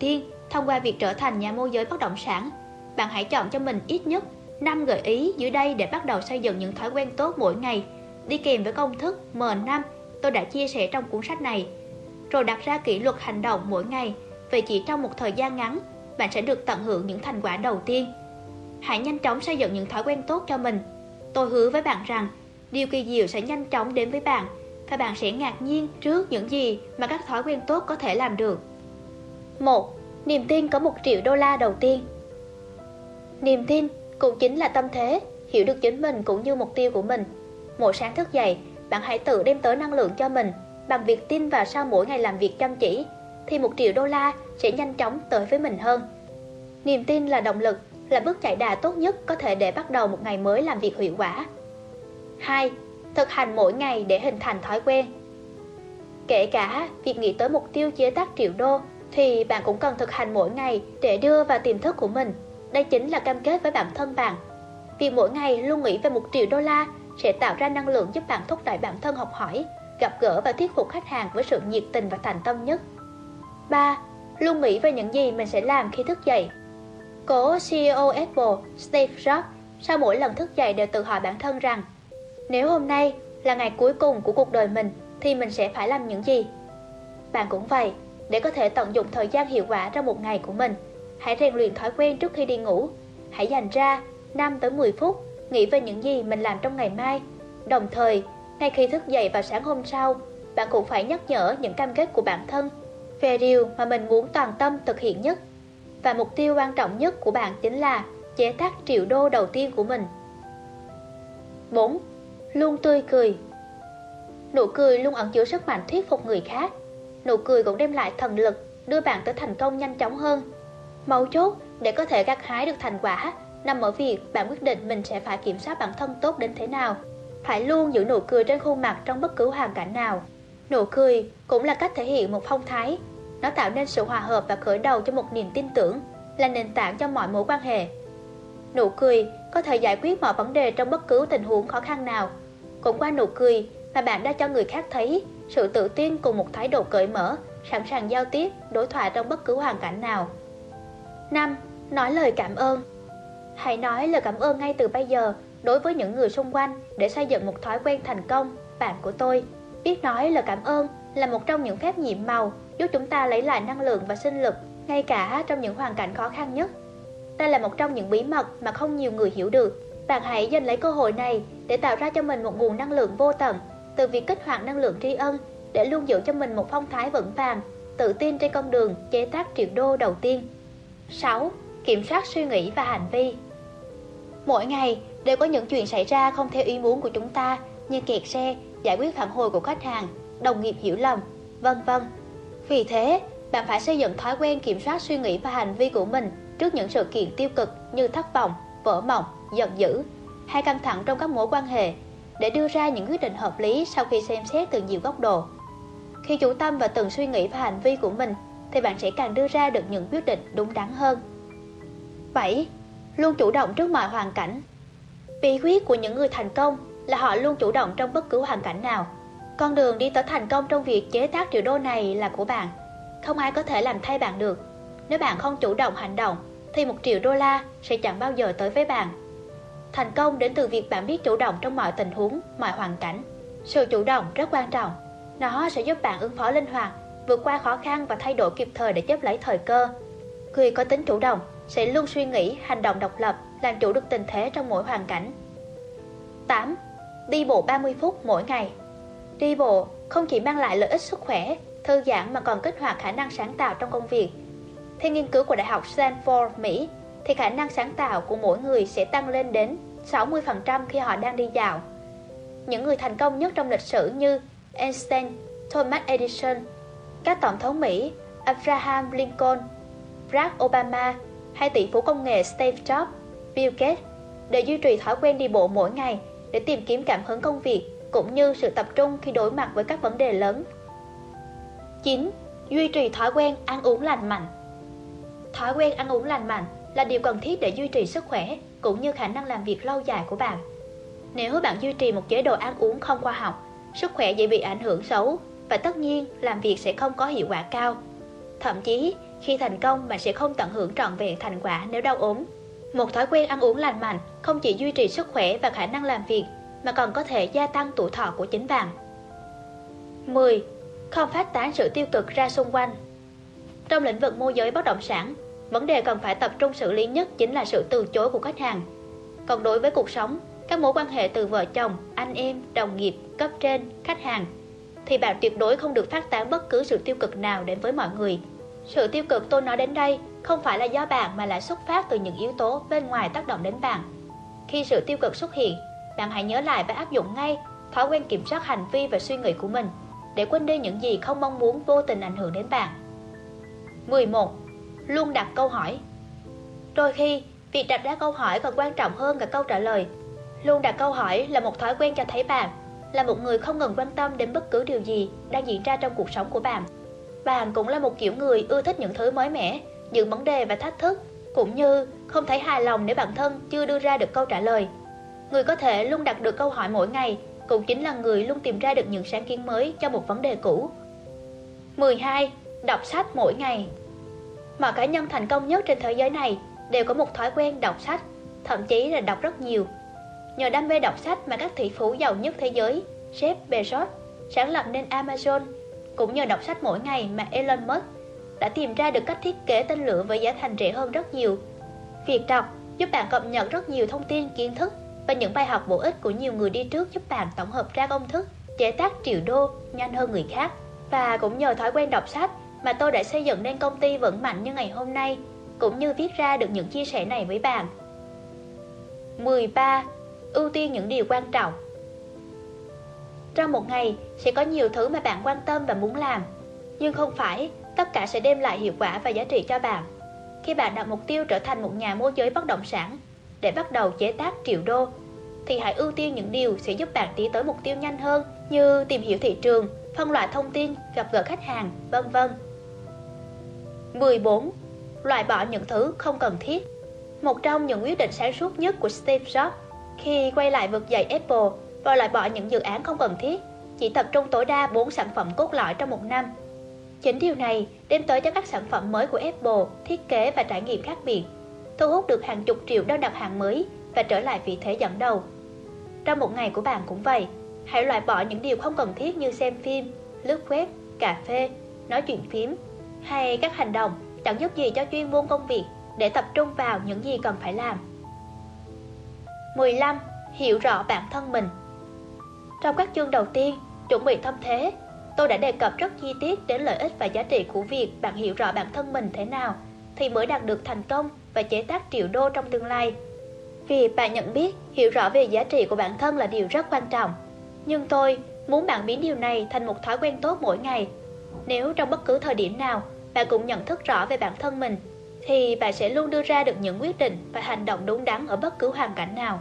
Thông qua việc trở thành nhà môi giới bất động sản, bạn hãy chọn cho mình ít nhất 5 gợi ý dưới đây để bắt đầu xây dựng những thói quen tốt mỗi ngày, đi kèm với công thức M5 tôi đã chia sẻ trong cuốn sách này. Rồi đặt ra kỷ luật hành động mỗi ngày, vì chỉ trong một thời gian ngắn, bạn sẽ được tận hưởng những thành quả đầu tiên. Hãy nhanh chóng xây dựng những thói quen tốt cho mình. Tôi hứa với bạn rằng, điều kỳ diệu sẽ nhanh chóng đến với bạn, và bạn sẽ ngạc nhiên trước những gì mà các thói quen tốt có thể làm được. 1. Niềm tin có 1 triệu đô la đầu tiên. Niềm tin cũng chính là tâm thế, hiểu được chính mình cũng như mục tiêu của mình. Mỗi sáng thức dậy, bạn hãy tự đem tới năng lượng cho mình bằng việc tin vào sau mỗi ngày làm việc chăm chỉ, thì 1 triệu đô la sẽ nhanh chóng tới với mình hơn. Niềm tin là động lực, là bước chạy đà tốt nhất có thể để bắt đầu một ngày mới làm việc hiệu quả. 2. Thực hành mỗi ngày để hình thành thói quen. Kể cả việc nghĩ tới mục tiêu chế tác triệu đô, thì bạn cũng cần thực hành mỗi ngày để đưa vào tiềm thức của mình. Đây chính là cam kết với bản thân bạn. Việc mỗi ngày luôn nghĩ về 1 triệu đô la sẽ tạo ra năng lượng giúp bạn thúc đẩy bản thân học hỏi, gặp gỡ và thuyết phục khách hàng với sự nhiệt tình và thành tâm nhất. 3. Luôn nghĩ về những gì mình sẽ làm khi thức dậy. Cố CEO Apple Steve Jobs sau mỗi lần thức dậy đều tự hỏi bản thân rằng, nếu hôm nay là ngày cuối cùng của cuộc đời mình thì mình sẽ phải làm những gì? Bạn cũng vậy, để có thể tận dụng thời gian hiệu quả trong một ngày của mình, hãy rèn luyện thói quen trước khi đi ngủ. Hãy dành ra 5 tới 10 phút nghĩ về những gì mình làm trong ngày mai. Đồng thời, ngay khi thức dậy vào sáng hôm sau, bạn cũng phải nhắc nhở những cam kết của bản thân về điều mà mình muốn toàn tâm thực hiện nhất. Và mục tiêu quan trọng nhất của bạn chính là chế tác triệu đô đầu tiên của mình. 4. Luôn tươi cười. Nụ cười luôn ẩn chứa sức mạnh thuyết phục người khác. Nụ cười cũng đem lại thần lực, đưa bạn tới thành công nhanh chóng hơn. Mấu chốt để có thể gặt hái được thành quả nằm ở việc bạn quyết định mình sẽ phải kiểm soát bản thân tốt đến thế nào. Phải luôn giữ nụ cười trên khuôn mặt trong bất cứ hoàn cảnh nào. Nụ cười cũng là cách thể hiện một phong thái. Nó tạo nên sự hòa hợp và khởi đầu cho một niềm tin tưởng, là nền tảng cho mọi mối quan hệ. Nụ cười có thể giải quyết mọi vấn đề trong bất cứ tình huống khó khăn nào. Cũng qua nụ cười mà bạn đã cho người khác thấy sự tự tin cùng một thái độ cởi mở, sẵn sàng giao tiếp, đối thoại trong bất cứ hoàn cảnh nào. 5. Nói lời cảm ơn. Hãy nói lời cảm ơn ngay từ bây giờ đối với những người xung quanh để xây dựng một thói quen thành công. Bạn của tôi biết nói lời cảm ơn là một trong những phép nhiệm màu giúp chúng ta lấy lại năng lượng và sinh lực ngay cả trong những hoàn cảnh khó khăn nhất. Đây là một trong những bí mật mà không nhiều người hiểu được. Bạn hãy giành lấy cơ hội này để tạo ra cho mình một nguồn năng lượng vô tận, từ việc kích hoạt năng lượng tri ân để luôn giữ cho mình một phong thái vững vàng, tự tin trên con đường chế tác triệu đô đầu tiên. 6. Kiểm soát suy nghĩ và hành vi. Mỗi ngày đều có những chuyện xảy ra không theo ý muốn của chúng ta, như kẹt xe, giải quyết phản hồi của khách hàng, đồng nghiệp hiểu lầm, vân vân. Vì thế, bạn phải xây dựng thói quen kiểm soát suy nghĩ và hành vi của mình trước những sự kiện tiêu cực như thất vọng, vỡ mộng, giận dữ hay căng thẳng trong các mối quan hệ, để đưa ra những quyết định hợp lý sau khi xem xét từ nhiều góc độ. Khi chú tâm vào từng suy nghĩ và hành vi của mình, thì bạn sẽ càng đưa ra được những quyết định đúng đắn hơn. 7. Luôn chủ động trước mọi hoàn cảnh. Bí quyết của những người thành công là họ luôn chủ động trong bất cứ hoàn cảnh nào. Con đường đi tới thành công trong việc chế tác triệu đô này là của bạn. Không ai có thể làm thay bạn được. Nếu bạn không chủ động hành động, thì 1 triệu đô la sẽ chẳng bao giờ tới với bạn. Thành công đến từ việc bạn biết chủ động trong mọi tình huống, mọi hoàn cảnh. Sự chủ động rất quan trọng. Nó sẽ giúp bạn ứng phó linh hoạt, vượt qua khó khăn và thay đổi kịp thời để chấp lấy thời cơ. Người có tính chủ động sẽ luôn suy nghĩ, hành động độc lập, làm chủ được tình thế trong mỗi hoàn cảnh. 8. Đi bộ 30 phút mỗi ngày. Đi bộ không chỉ mang lại lợi ích sức khỏe, thư giãn mà còn kích hoạt khả năng sáng tạo trong công việc. Theo nghiên cứu của Đại học Stanford, Mỹ, thì khả năng sáng tạo của mỗi người sẽ tăng lên đến 60% khi họ đang đi dạo. Những người thành công nhất trong lịch sử như Einstein, Thomas Edison, các tổng thống Mỹ Abraham Lincoln, Barack Obama hay tỷ phú công nghệ Steve Jobs, Bill Gates đều duy trì thói quen đi bộ mỗi ngày để tìm kiếm cảm hứng công việc cũng như sự tập trung khi đối mặt với các vấn đề lớn. 9. Duy trì thói quen ăn uống lành mạnh. Thói quen ăn uống lành mạnh là điều cần thiết để duy trì sức khỏe cũng như khả năng làm việc lâu dài của bạn. Nếu bạn duy trì một chế độ ăn uống không khoa học, sức khỏe dễ bị ảnh hưởng xấu và tất nhiên làm việc sẽ không có hiệu quả cao. Thậm chí, Khi thành công, bạn sẽ không tận hưởng trọn vẹn thành quả nếu đau ốm. Một thói quen ăn uống lành mạnh không chỉ duy trì sức khỏe và khả năng làm việc, mà còn có thể gia tăng tuổi thọ của chính bạn. 10. Không phát tán sự tiêu cực ra xung quanh. Trong lĩnh vực môi giới bất động sản, vấn đề cần phải tập trung xử lý nhất chính là sự từ chối của khách hàng. Còn đối với cuộc sống, các mối quan hệ từ vợ chồng, anh em, đồng nghiệp, cấp trên, khách hàng, thì bạn tuyệt đối không được phát tán bất cứ sự tiêu cực nào đến với mọi người. Sự tiêu cực tôi nói đến đây không phải là do bạn mà là xuất phát từ những yếu tố bên ngoài tác động đến bạn. Khi sự tiêu cực xuất hiện, bạn hãy nhớ lại và áp dụng ngay thói quen kiểm soát hành vi và suy nghĩ của mình để quên đi những gì không mong muốn vô tình ảnh hưởng đến bạn. 11. Luôn đặt câu hỏi. Đôi khi, việc đặt ra câu hỏi còn quan trọng hơn cả câu trả lời. Luôn đặt câu hỏi là một thói quen cho thấy bạn là một người không ngừng quan tâm đến bất cứ điều gì đang diễn ra trong cuộc sống của bạn. Bạn cũng là một kiểu người ưa thích những thứ mới mẻ, những vấn đề và thách thức, cũng như không thấy hài lòng nếu bản thân chưa đưa ra được câu trả lời. Người có thể luôn đặt được câu hỏi mỗi ngày cũng chính là người luôn tìm ra được những sáng kiến mới cho một vấn đề cũ. 12. Đọc sách mỗi ngày. Mọi cá nhân thành công nhất trên thế giới này đều có một thói quen đọc sách, thậm chí là đọc rất nhiều. Nhờ đam mê đọc sách mà các tỷ phú giàu nhất thế giới, Jeff Bezos, sáng lập nên Amazon. Cũng nhờ đọc sách mỗi ngày mà Elon Musk đã tìm ra được cách thiết kế tên lửa với giá thành rẻ hơn rất nhiều. Việc đọc giúp bạn cập nhật rất nhiều thông tin, kiến thức và những bài học bổ ích của nhiều người đi trước, giúp bạn tổng hợp ra công thức chế tác triệu đô nhanh hơn người khác. Và cũng nhờ thói quen đọc sách mà tôi đã xây dựng nên công ty vững mạnh như ngày hôm nay, cũng như viết ra được những chia sẻ này với bạn. 13. Ưu tiên những điều quan trọng. Trong một ngày sẽ có nhiều thứ mà bạn quan tâm và muốn làm, nhưng không phải tất cả sẽ đem lại hiệu quả và giá trị cho bạn. Khi bạn đặt mục tiêu trở thành một nhà môi giới bất động sản để bắt đầu chế tác triệu đô, thì hãy ưu tiên những điều sẽ giúp bạn tiến tới mục tiêu nhanh hơn, như tìm hiểu thị trường, phân loại thông tin, gặp gỡ khách hàng, vân vân. 14. Loại bỏ những thứ không cần thiết. Một trong những quyết định sáng suốt nhất của Steve Jobs khi quay lại vực dậy Apple và loại bỏ những dự án không cần thiết, chỉ tập trung tối đa 4 sản phẩm cốt lõi trong một năm. Chính điều này đem tới cho các sản phẩm mới của Apple thiết kế và trải nghiệm khác biệt, thu hút được hàng chục triệu đơn đặt hàng mới và trở lại vị thế dẫn đầu. Trong một ngày của bạn cũng vậy, hãy loại bỏ những điều không cần thiết như xem phim, lướt web, cà phê, nói chuyện phím hay các hành động chẳng giúp gì cho chuyên môn công việc, để tập trung vào những gì cần phải làm. 15. Hiểu rõ bản thân mình. Trong các chương đầu tiên, chuẩn bị tâm thế, tôi đã đề cập rất chi tiết đến lợi ích và giá trị của việc bạn hiểu rõ bản thân mình thế nào thì mới đạt được thành công và chế tác triệu đô trong tương lai. Vì bạn nhận biết, hiểu rõ về giá trị của bản thân là điều rất quan trọng. Nhưng tôi muốn bạn biến điều này thành một thói quen tốt mỗi ngày. Nếu trong bất cứ thời điểm nào bạn cũng nhận thức rõ về bản thân mình, thì bạn sẽ luôn đưa ra được những quyết định và hành động đúng đắn ở bất cứ hoàn cảnh nào.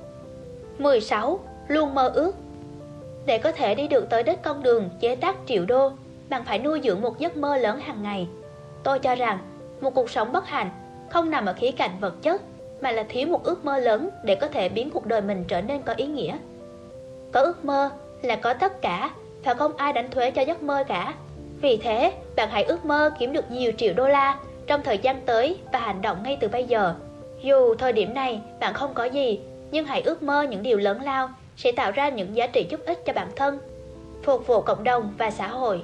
16. Luôn mơ ước. Để có thể đi được tới đích con đường chế tác triệu đô, bạn phải nuôi dưỡng một giấc mơ lớn hàng ngày. Tôi cho rằng một cuộc sống bất hạnh không nằm ở khía cạnh vật chất, mà là thiếu một ước mơ lớn để có thể biến cuộc đời mình trở nên có ý nghĩa. Có ước mơ là có tất cả, và không ai đánh thuế cho giấc mơ cả. Vì thế, bạn hãy ước mơ kiếm được nhiều triệu đô la trong thời gian tới và hành động ngay từ bây giờ. Dù thời điểm này bạn không có gì, nhưng hãy ước mơ những điều lớn lao sẽ tạo ra những giá trị giúp ích cho bản thân, phục vụ cộng đồng và xã hội.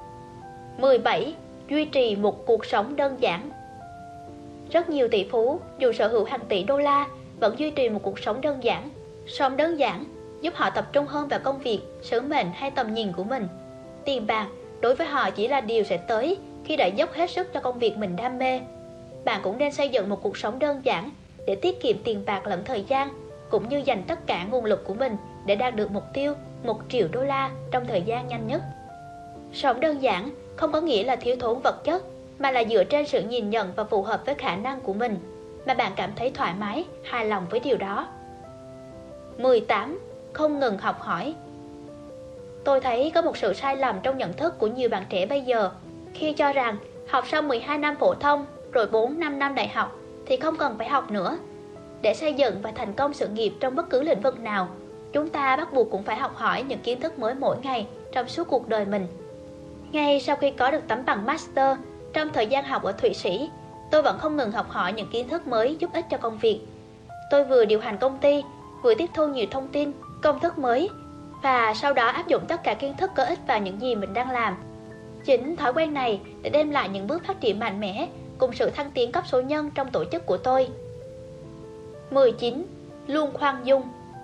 17. Duy trì một cuộc sống đơn giản. Rất nhiều tỷ phú dù sở hữu hàng tỷ đô la vẫn duy trì một cuộc sống đơn giản. Sống đơn giản giúp họ tập trung hơn vào công việc, sứ mệnh hay tầm nhìn của mình. Tiền bạc đối với họ chỉ là điều sẽ tới khi đã dốc hết sức cho công việc mình đam mê. Bạn cũng nên xây dựng một cuộc sống đơn giản để tiết kiệm tiền bạc lẫn thời gian, cũng như dành tất cả nguồn lực của mình để đạt được mục tiêu 1 triệu đô la trong thời gian nhanh nhất. Sống đơn giản không có nghĩa là thiếu thốn vật chất, mà là dựa trên sự nhìn nhận và phù hợp với khả năng của mình, mà bạn cảm thấy thoải mái, hài lòng với điều đó. 18. Không ngừng học hỏi. Tôi thấy có một sự sai lầm trong nhận thức của nhiều bạn trẻ bây giờ khi cho rằng học xong 12 năm phổ thông rồi 4-5 năm đại học thì không cần phải học nữa. Để xây dựng và thành công sự nghiệp trong bất cứ lĩnh vực nào, chúng ta bắt buộc cũng phải học hỏi những kiến thức mới mỗi ngày trong suốt cuộc đời mình. Ngay sau khi có được tấm bằng Master Trong thời gian học ở Thụy Sĩ, tôi vẫn không ngừng học hỏi những kiến thức mới giúp ích cho công việc. Tôi vừa điều hành công ty, vừa tiếp thu nhiều thông tin, công thức mới và sau đó áp dụng tất cả kiến thức có ích vào những gì mình đang làm. Chính thói quen này đã đem lại những bước phát triển mạnh mẽ cùng sự thăng tiến cấp số nhân trong tổ chức của tôi. 19. Luôn khoan dung.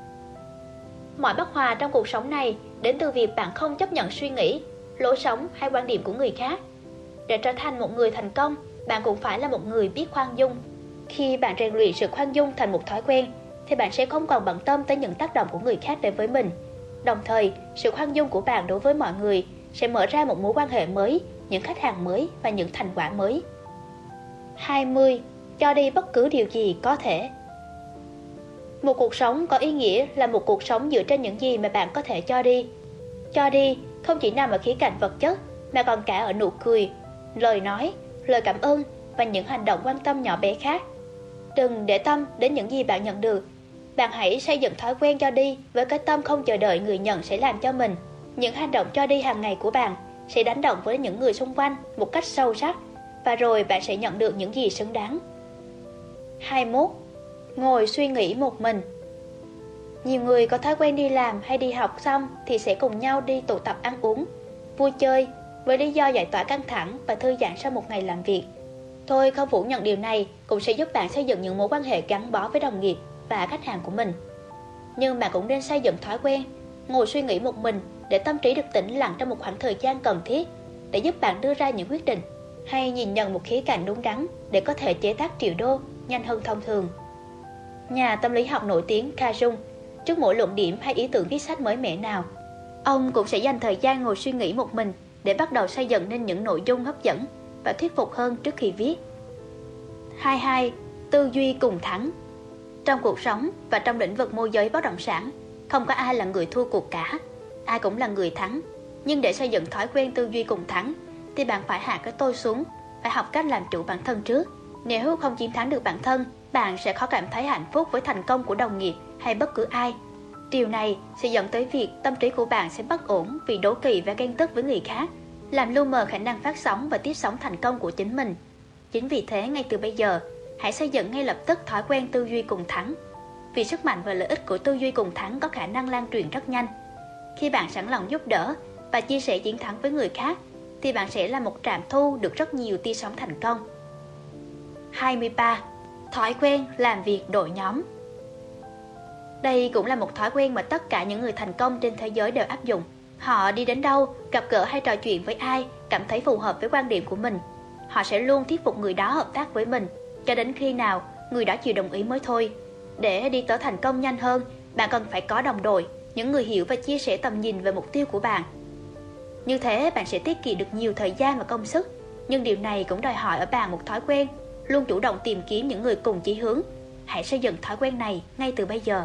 Mọi bất hòa trong cuộc sống này đến từ việc bạn không chấp nhận suy nghĩ, lối sống hay quan điểm của người khác. Để trở thành một người thành công, bạn cũng phải là một người biết khoan dung. Khi bạn rèn luyện sự khoan dung thành một thói quen, thì bạn sẽ không còn bận tâm tới những tác động của người khác đến với mình. Đồng thời, sự khoan dung của bạn đối với mọi người sẽ mở ra một mối quan hệ mới, những khách hàng mới và những thành quả mới. 20. Cho đi bất cứ điều gì có thể. Một cuộc sống có ý nghĩa là một cuộc sống dựa trên những gì mà bạn có thể cho đi. Cho đi không chỉ nằm ở khía cạnh vật chất, mà còn cả ở nụ cười, lời nói, lời cảm ơn và những hành động quan tâm nhỏ bé khác. Đừng để tâm đến những gì bạn nhận được. Bạn hãy xây dựng thói quen cho đi với cái tâm không chờ đợi người nhận sẽ làm cho mình. Những hành động cho đi hàng ngày của bạn sẽ đánh động với những người xung quanh một cách sâu sắc, và rồi bạn sẽ nhận được những gì xứng đáng. 21. Ngồi suy nghĩ một mình. Nhiều người có thói quen đi làm hay đi học xong thì sẽ cùng nhau đi tụ tập ăn uống, vui chơi với lý do giải tỏa căng thẳng và thư giãn sau một ngày làm việc. Tôi không phủ nhận điều này cũng sẽ giúp bạn xây dựng những mối quan hệ gắn bó với đồng nghiệp và khách hàng của mình. Nhưng bạn cũng nên xây dựng thói quen ngồi suy nghĩ một mình để tâm trí được tĩnh lặng trong một khoảng thời gian cần thiết để giúp bạn đưa ra những quyết định hay nhìn nhận một khía cạnh đúng đắn để có thể chế tác triệu đô nhanh hơn thông thường. Nhà tâm lý học nổi tiếng Carl Jung, trước mỗi luận điểm hay ý tưởng viết sách mới mẻ nào, ông cũng sẽ dành thời gian ngồi suy nghĩ một mình để bắt đầu xây dựng nên những nội dung hấp dẫn và thuyết phục hơn trước khi viết. 22. Tư duy cùng thắng. Trong cuộc sống và trong lĩnh vực môi giới bất động sản, không có ai là người thua cuộc cả, ai cũng là người thắng. Nhưng để xây dựng thói quen tư duy cùng thắng thì bạn phải hạ cái tôi xuống, phải học cách làm chủ bản thân trước. Nếu không chiến thắng được bản thân, bạn sẽ khó cảm thấy hạnh phúc với thành công của đồng nghiệp hay bất cứ ai. Điều này sẽ dẫn tới việc tâm trí của bạn sẽ bất ổn vì đố kỵ và ghen tức với người khác, làm lu mờ khả năng phát sóng và tiếp sóng thành công của chính mình. Chính vì thế, ngay từ bây giờ, hãy xây dựng ngay lập tức thói quen tư duy cùng thắng. Vì sức mạnh và lợi ích của tư duy cùng thắng có khả năng lan truyền rất nhanh. Khi bạn sẵn lòng giúp đỡ và chia sẻ chiến thắng với người khác, thì bạn sẽ là một trạm thu được rất nhiều tia sóng thành công. 23. Thói quen làm việc đội nhóm. Đây cũng là một thói quen mà tất cả những người thành công trên thế giới đều áp dụng. Họ đi đến đâu, gặp gỡ hay trò chuyện với ai cảm thấy phù hợp với quan điểm của mình, họ sẽ luôn thuyết phục người đó hợp tác với mình, cho đến khi nào người đó chịu đồng ý mới thôi. Để đi tới thành công nhanh hơn, bạn cần phải có đồng đội, những người hiểu và chia sẻ tầm nhìn về mục tiêu của bạn. Như thế bạn sẽ tiết kiệm được nhiều thời gian và công sức, nhưng điều này cũng đòi hỏi ở bạn một thói quen, luôn chủ động tìm kiếm những người cùng chí hướng. Hãy xây dựng thói quen này ngay từ bây giờ.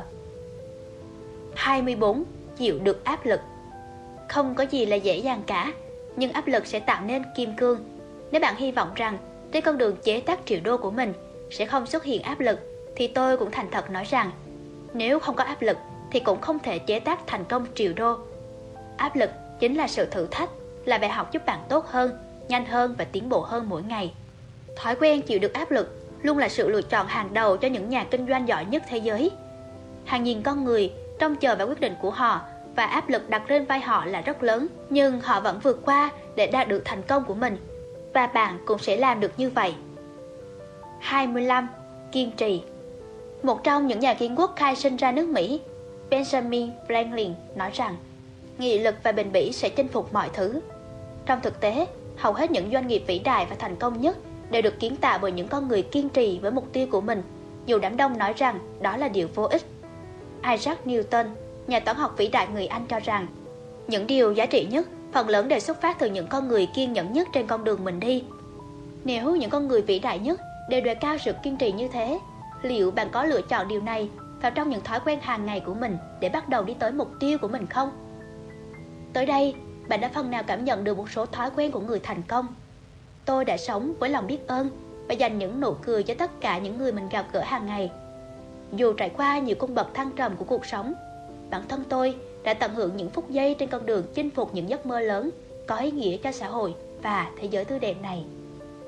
24. Chịu được áp lực. Không có gì là dễ dàng cả, nhưng áp lực sẽ tạo nên kim cương. Nếu bạn hy vọng rằng trên con đường chế tác triệu đô của mình sẽ không xuất hiện áp lực, thì tôi cũng thành thật nói rằng nếu không có áp lực thì cũng không thể chế tác thành công triệu đô. Áp lực chính là sự thử thách, là bài học giúp bạn tốt hơn, nhanh hơn và tiến bộ hơn mỗi ngày. Thói quen chịu được áp lực luôn là sự lựa chọn hàng đầu cho những nhà kinh doanh giỏi nhất thế giới. Hàng nghìn con người trông chờ vào quyết định của họ và áp lực đặt lên vai họ là rất lớn, nhưng họ vẫn vượt qua để đạt được thành công của mình. Và bạn cũng sẽ làm được như vậy. 25. Kiên trì. Một trong những nhà kiến quốc khai sinh ra nước Mỹ, Benjamin Franklin nói rằng nghị lực và bền bỉ sẽ chinh phục mọi thứ. Trong thực tế, hầu hết những doanh nghiệp vĩ đại và thành công nhất đều được kiến tạo bởi những con người kiên trì với mục tiêu của mình, dù đám đông nói rằng đó là điều vô ích. Isaac Newton, nhà toán học vĩ đại người Anh cho rằng những điều giá trị nhất phần lớn đều xuất phát từ những con người kiên nhẫn nhất trên con đường mình đi. Nếu những con người vĩ đại nhất đều đề cao sự kiên trì như thế, liệu bạn có lựa chọn điều này vào trong những thói quen hàng ngày của mình để bắt đầu đi tới mục tiêu của mình không? Tới đây, bạn đã phần nào cảm nhận được một số thói quen của người thành công. Tôi đã sống với lòng biết ơn và dành những nụ cười cho tất cả những người mình gặp gỡ hàng ngày. Dù trải qua nhiều cung bậc thăng trầm của cuộc sống, bản thân tôi đã tận hưởng những phút giây trên con đường chinh phục những giấc mơ lớn có ý nghĩa cho xã hội và thế giới tươi đẹp này.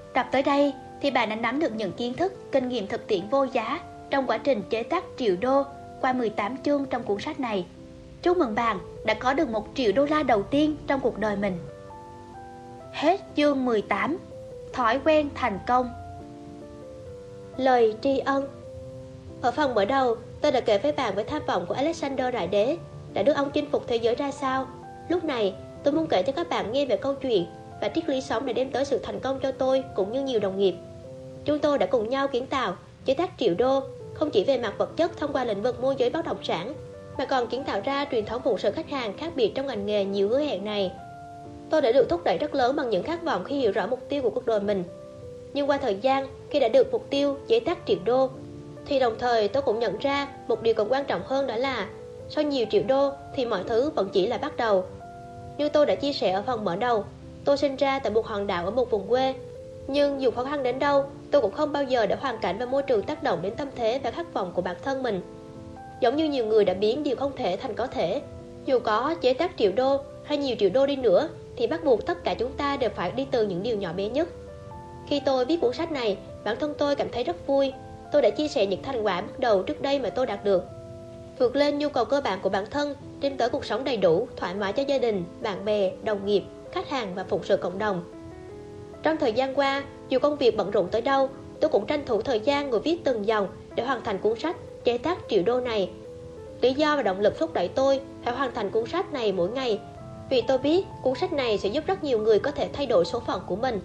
Đọc tới đây thì bạn đã nắm được những kiến thức, kinh nghiệm thực tiễn vô giá trong quá trình chế tác triệu đô qua 18 chương trong cuốn sách này. Chúc mừng bạn đã có được 1 triệu đô la đầu tiên trong cuộc đời mình. Hết chương 18. Thói quen thành công. Lời tri ân. Ở phần mở đầu, tôi đã kể với bạn về tham vọng của Alexander Đại Đế đã đưa ông chinh phục thế giới ra sao. Lúc này, tôi muốn kể cho các bạn nghe về câu chuyện và triết lý sống để đem tới sự thành công cho tôi cũng như nhiều đồng nghiệp. Chúng tôi đã cùng nhau kiến tạo, chế tác triệu đô, không chỉ về mặt vật chất thông qua lĩnh vực môi giới bất động sản, mà còn kiến tạo ra truyền thống phụng sự khách hàng khác biệt trong ngành nghề nhiều hứa hẹn này. Tôi đã được thúc đẩy rất lớn bằng những khát vọng khi hiểu rõ mục tiêu của cuộc đời mình. Nhưng qua thời gian, khi đã được mục tiêu chế tác triệu đô, thì đồng thời tôi cũng nhận ra một điều còn quan trọng hơn, đó là sau nhiều triệu đô thì mọi thứ vẫn chỉ là bắt đầu. Như tôi đã chia sẻ ở phần mở đầu, tôi sinh ra tại một hòn đảo ở một vùng quê. Nhưng dù khó khăn đến đâu, tôi cũng không bao giờ để hoàn cảnh và môi trường tác động đến tâm thế và khát vọng của bản thân mình. Giống như nhiều người đã biến điều không thể thành có thể. Dù có chế tác triệu đô hay nhiều triệu đô đi nữa, thì bắt buộc tất cả chúng ta đều phải đi từ những điều nhỏ bé nhất. Khi tôi viết cuốn sách này, bản thân tôi cảm thấy rất vui. Tôi đã chia sẻ những thành quả bước đầu trước đây mà tôi đạt được, vượt lên nhu cầu cơ bản của bản thân, đem tới cuộc sống đầy đủ, thoải mái cho gia đình, bạn bè, đồng nghiệp, khách hàng và phụng sự cộng đồng. Trong thời gian qua, dù công việc bận rộn tới đâu, tôi cũng tranh thủ thời gian ngồi viết từng dòng để hoàn thành cuốn sách chế tác triệu đô này. Lý do và động lực thúc đẩy tôi phải hoàn thành cuốn sách này mỗi ngày, vì tôi biết cuốn sách này sẽ giúp rất nhiều người có thể thay đổi số phận của mình.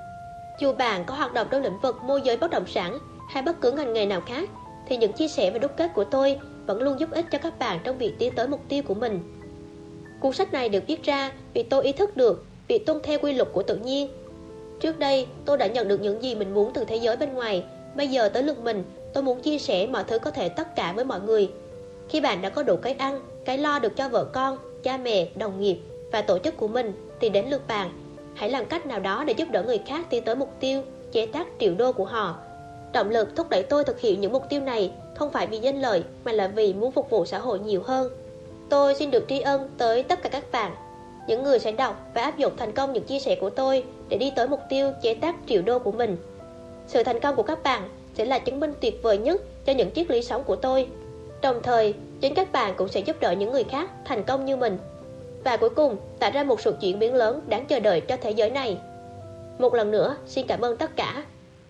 Dù bạn có hoạt động trong lĩnh vực môi giới bất động sản hay bất cứ ngành nghề nào khác, thì những chia sẻ và đúc kết của tôi vẫn luôn giúp ích cho các bạn trong việc tiến tới mục tiêu của mình. Cuốn sách này được viết ra vì tôi ý thức được việc tuân theo quy luật của tự nhiên. Trước đây, tôi đã nhận được những gì mình muốn từ thế giới bên ngoài. Bây giờ tới lượt mình, tôi muốn chia sẻ mọi thứ có thể tất cả với mọi người. Khi bạn đã có đủ cái ăn, cái lo được cho vợ con, cha mẹ, đồng nghiệp và tổ chức của mình, thì đến lượt bạn. Hãy làm cách nào đó để giúp đỡ người khác tiến tới mục tiêu chế tác triệu đô của họ. Động lực thúc đẩy tôi thực hiện những mục tiêu này không phải vì danh lợi, mà là vì muốn phục vụ xã hội nhiều hơn. Tôi xin được tri ân tới tất cả các bạn, những người sẽ đọc và áp dụng thành công những chia sẻ của tôi để đi tới mục tiêu chế tác triệu đô của mình. Sự thành công của các bạn sẽ là chứng minh tuyệt vời nhất cho những triết lý sống của tôi. Đồng thời, chính các bạn cũng sẽ giúp đỡ những người khác thành công như mình. Và cuối cùng, tạo ra một sự chuyển biến lớn đáng chờ đợi cho thế giới này. Một lần nữa, xin cảm ơn tất cả.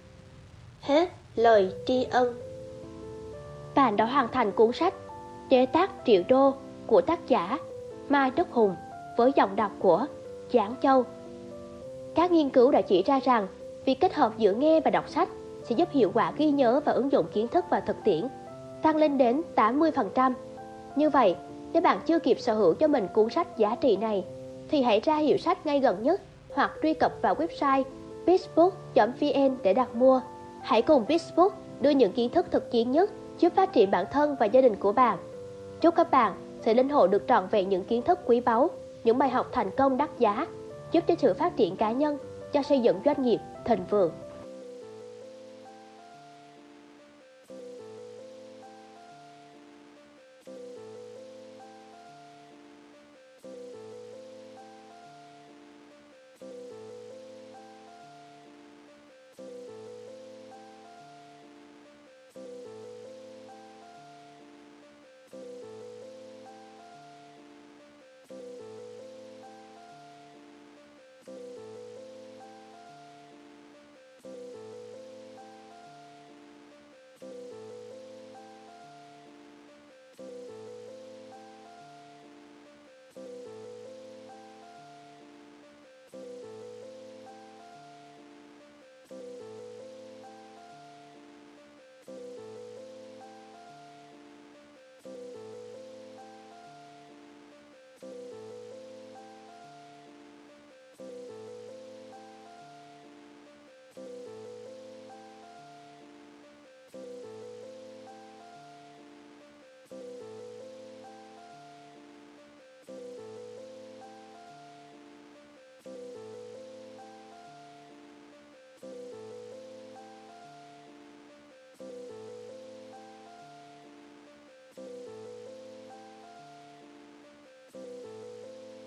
Hết lời tri ân. Bạn đã hoàn thành cuốn sách chế tác triệu đô của tác giả Mai Đức Hùng với giọng đọc của Giảng Châu. Các nghiên cứu đã chỉ ra rằng việc kết hợp giữa nghe và đọc sách sẽ giúp hiệu quả ghi nhớ và ứng dụng kiến thức vào thực tiễn tăng lên đến 80%. Như vậy, nếu bạn chưa kịp sở hữu cho mình cuốn sách giá trị này, thì hãy ra hiệu sách ngay gần nhất hoặc truy cập vào website bizbook.vn để đặt mua. Hãy cùng Bizbook đưa những kiến thức thực chiến nhất giúp phát triển bản thân và gia đình của bạn. Chúc các bạn sẽ lĩnh hội được trọn vẹn những kiến thức quý báu, những bài học thành công đắt giá, giúp cho sự phát triển cá nhân, cho xây dựng doanh nghiệp thịnh vượng.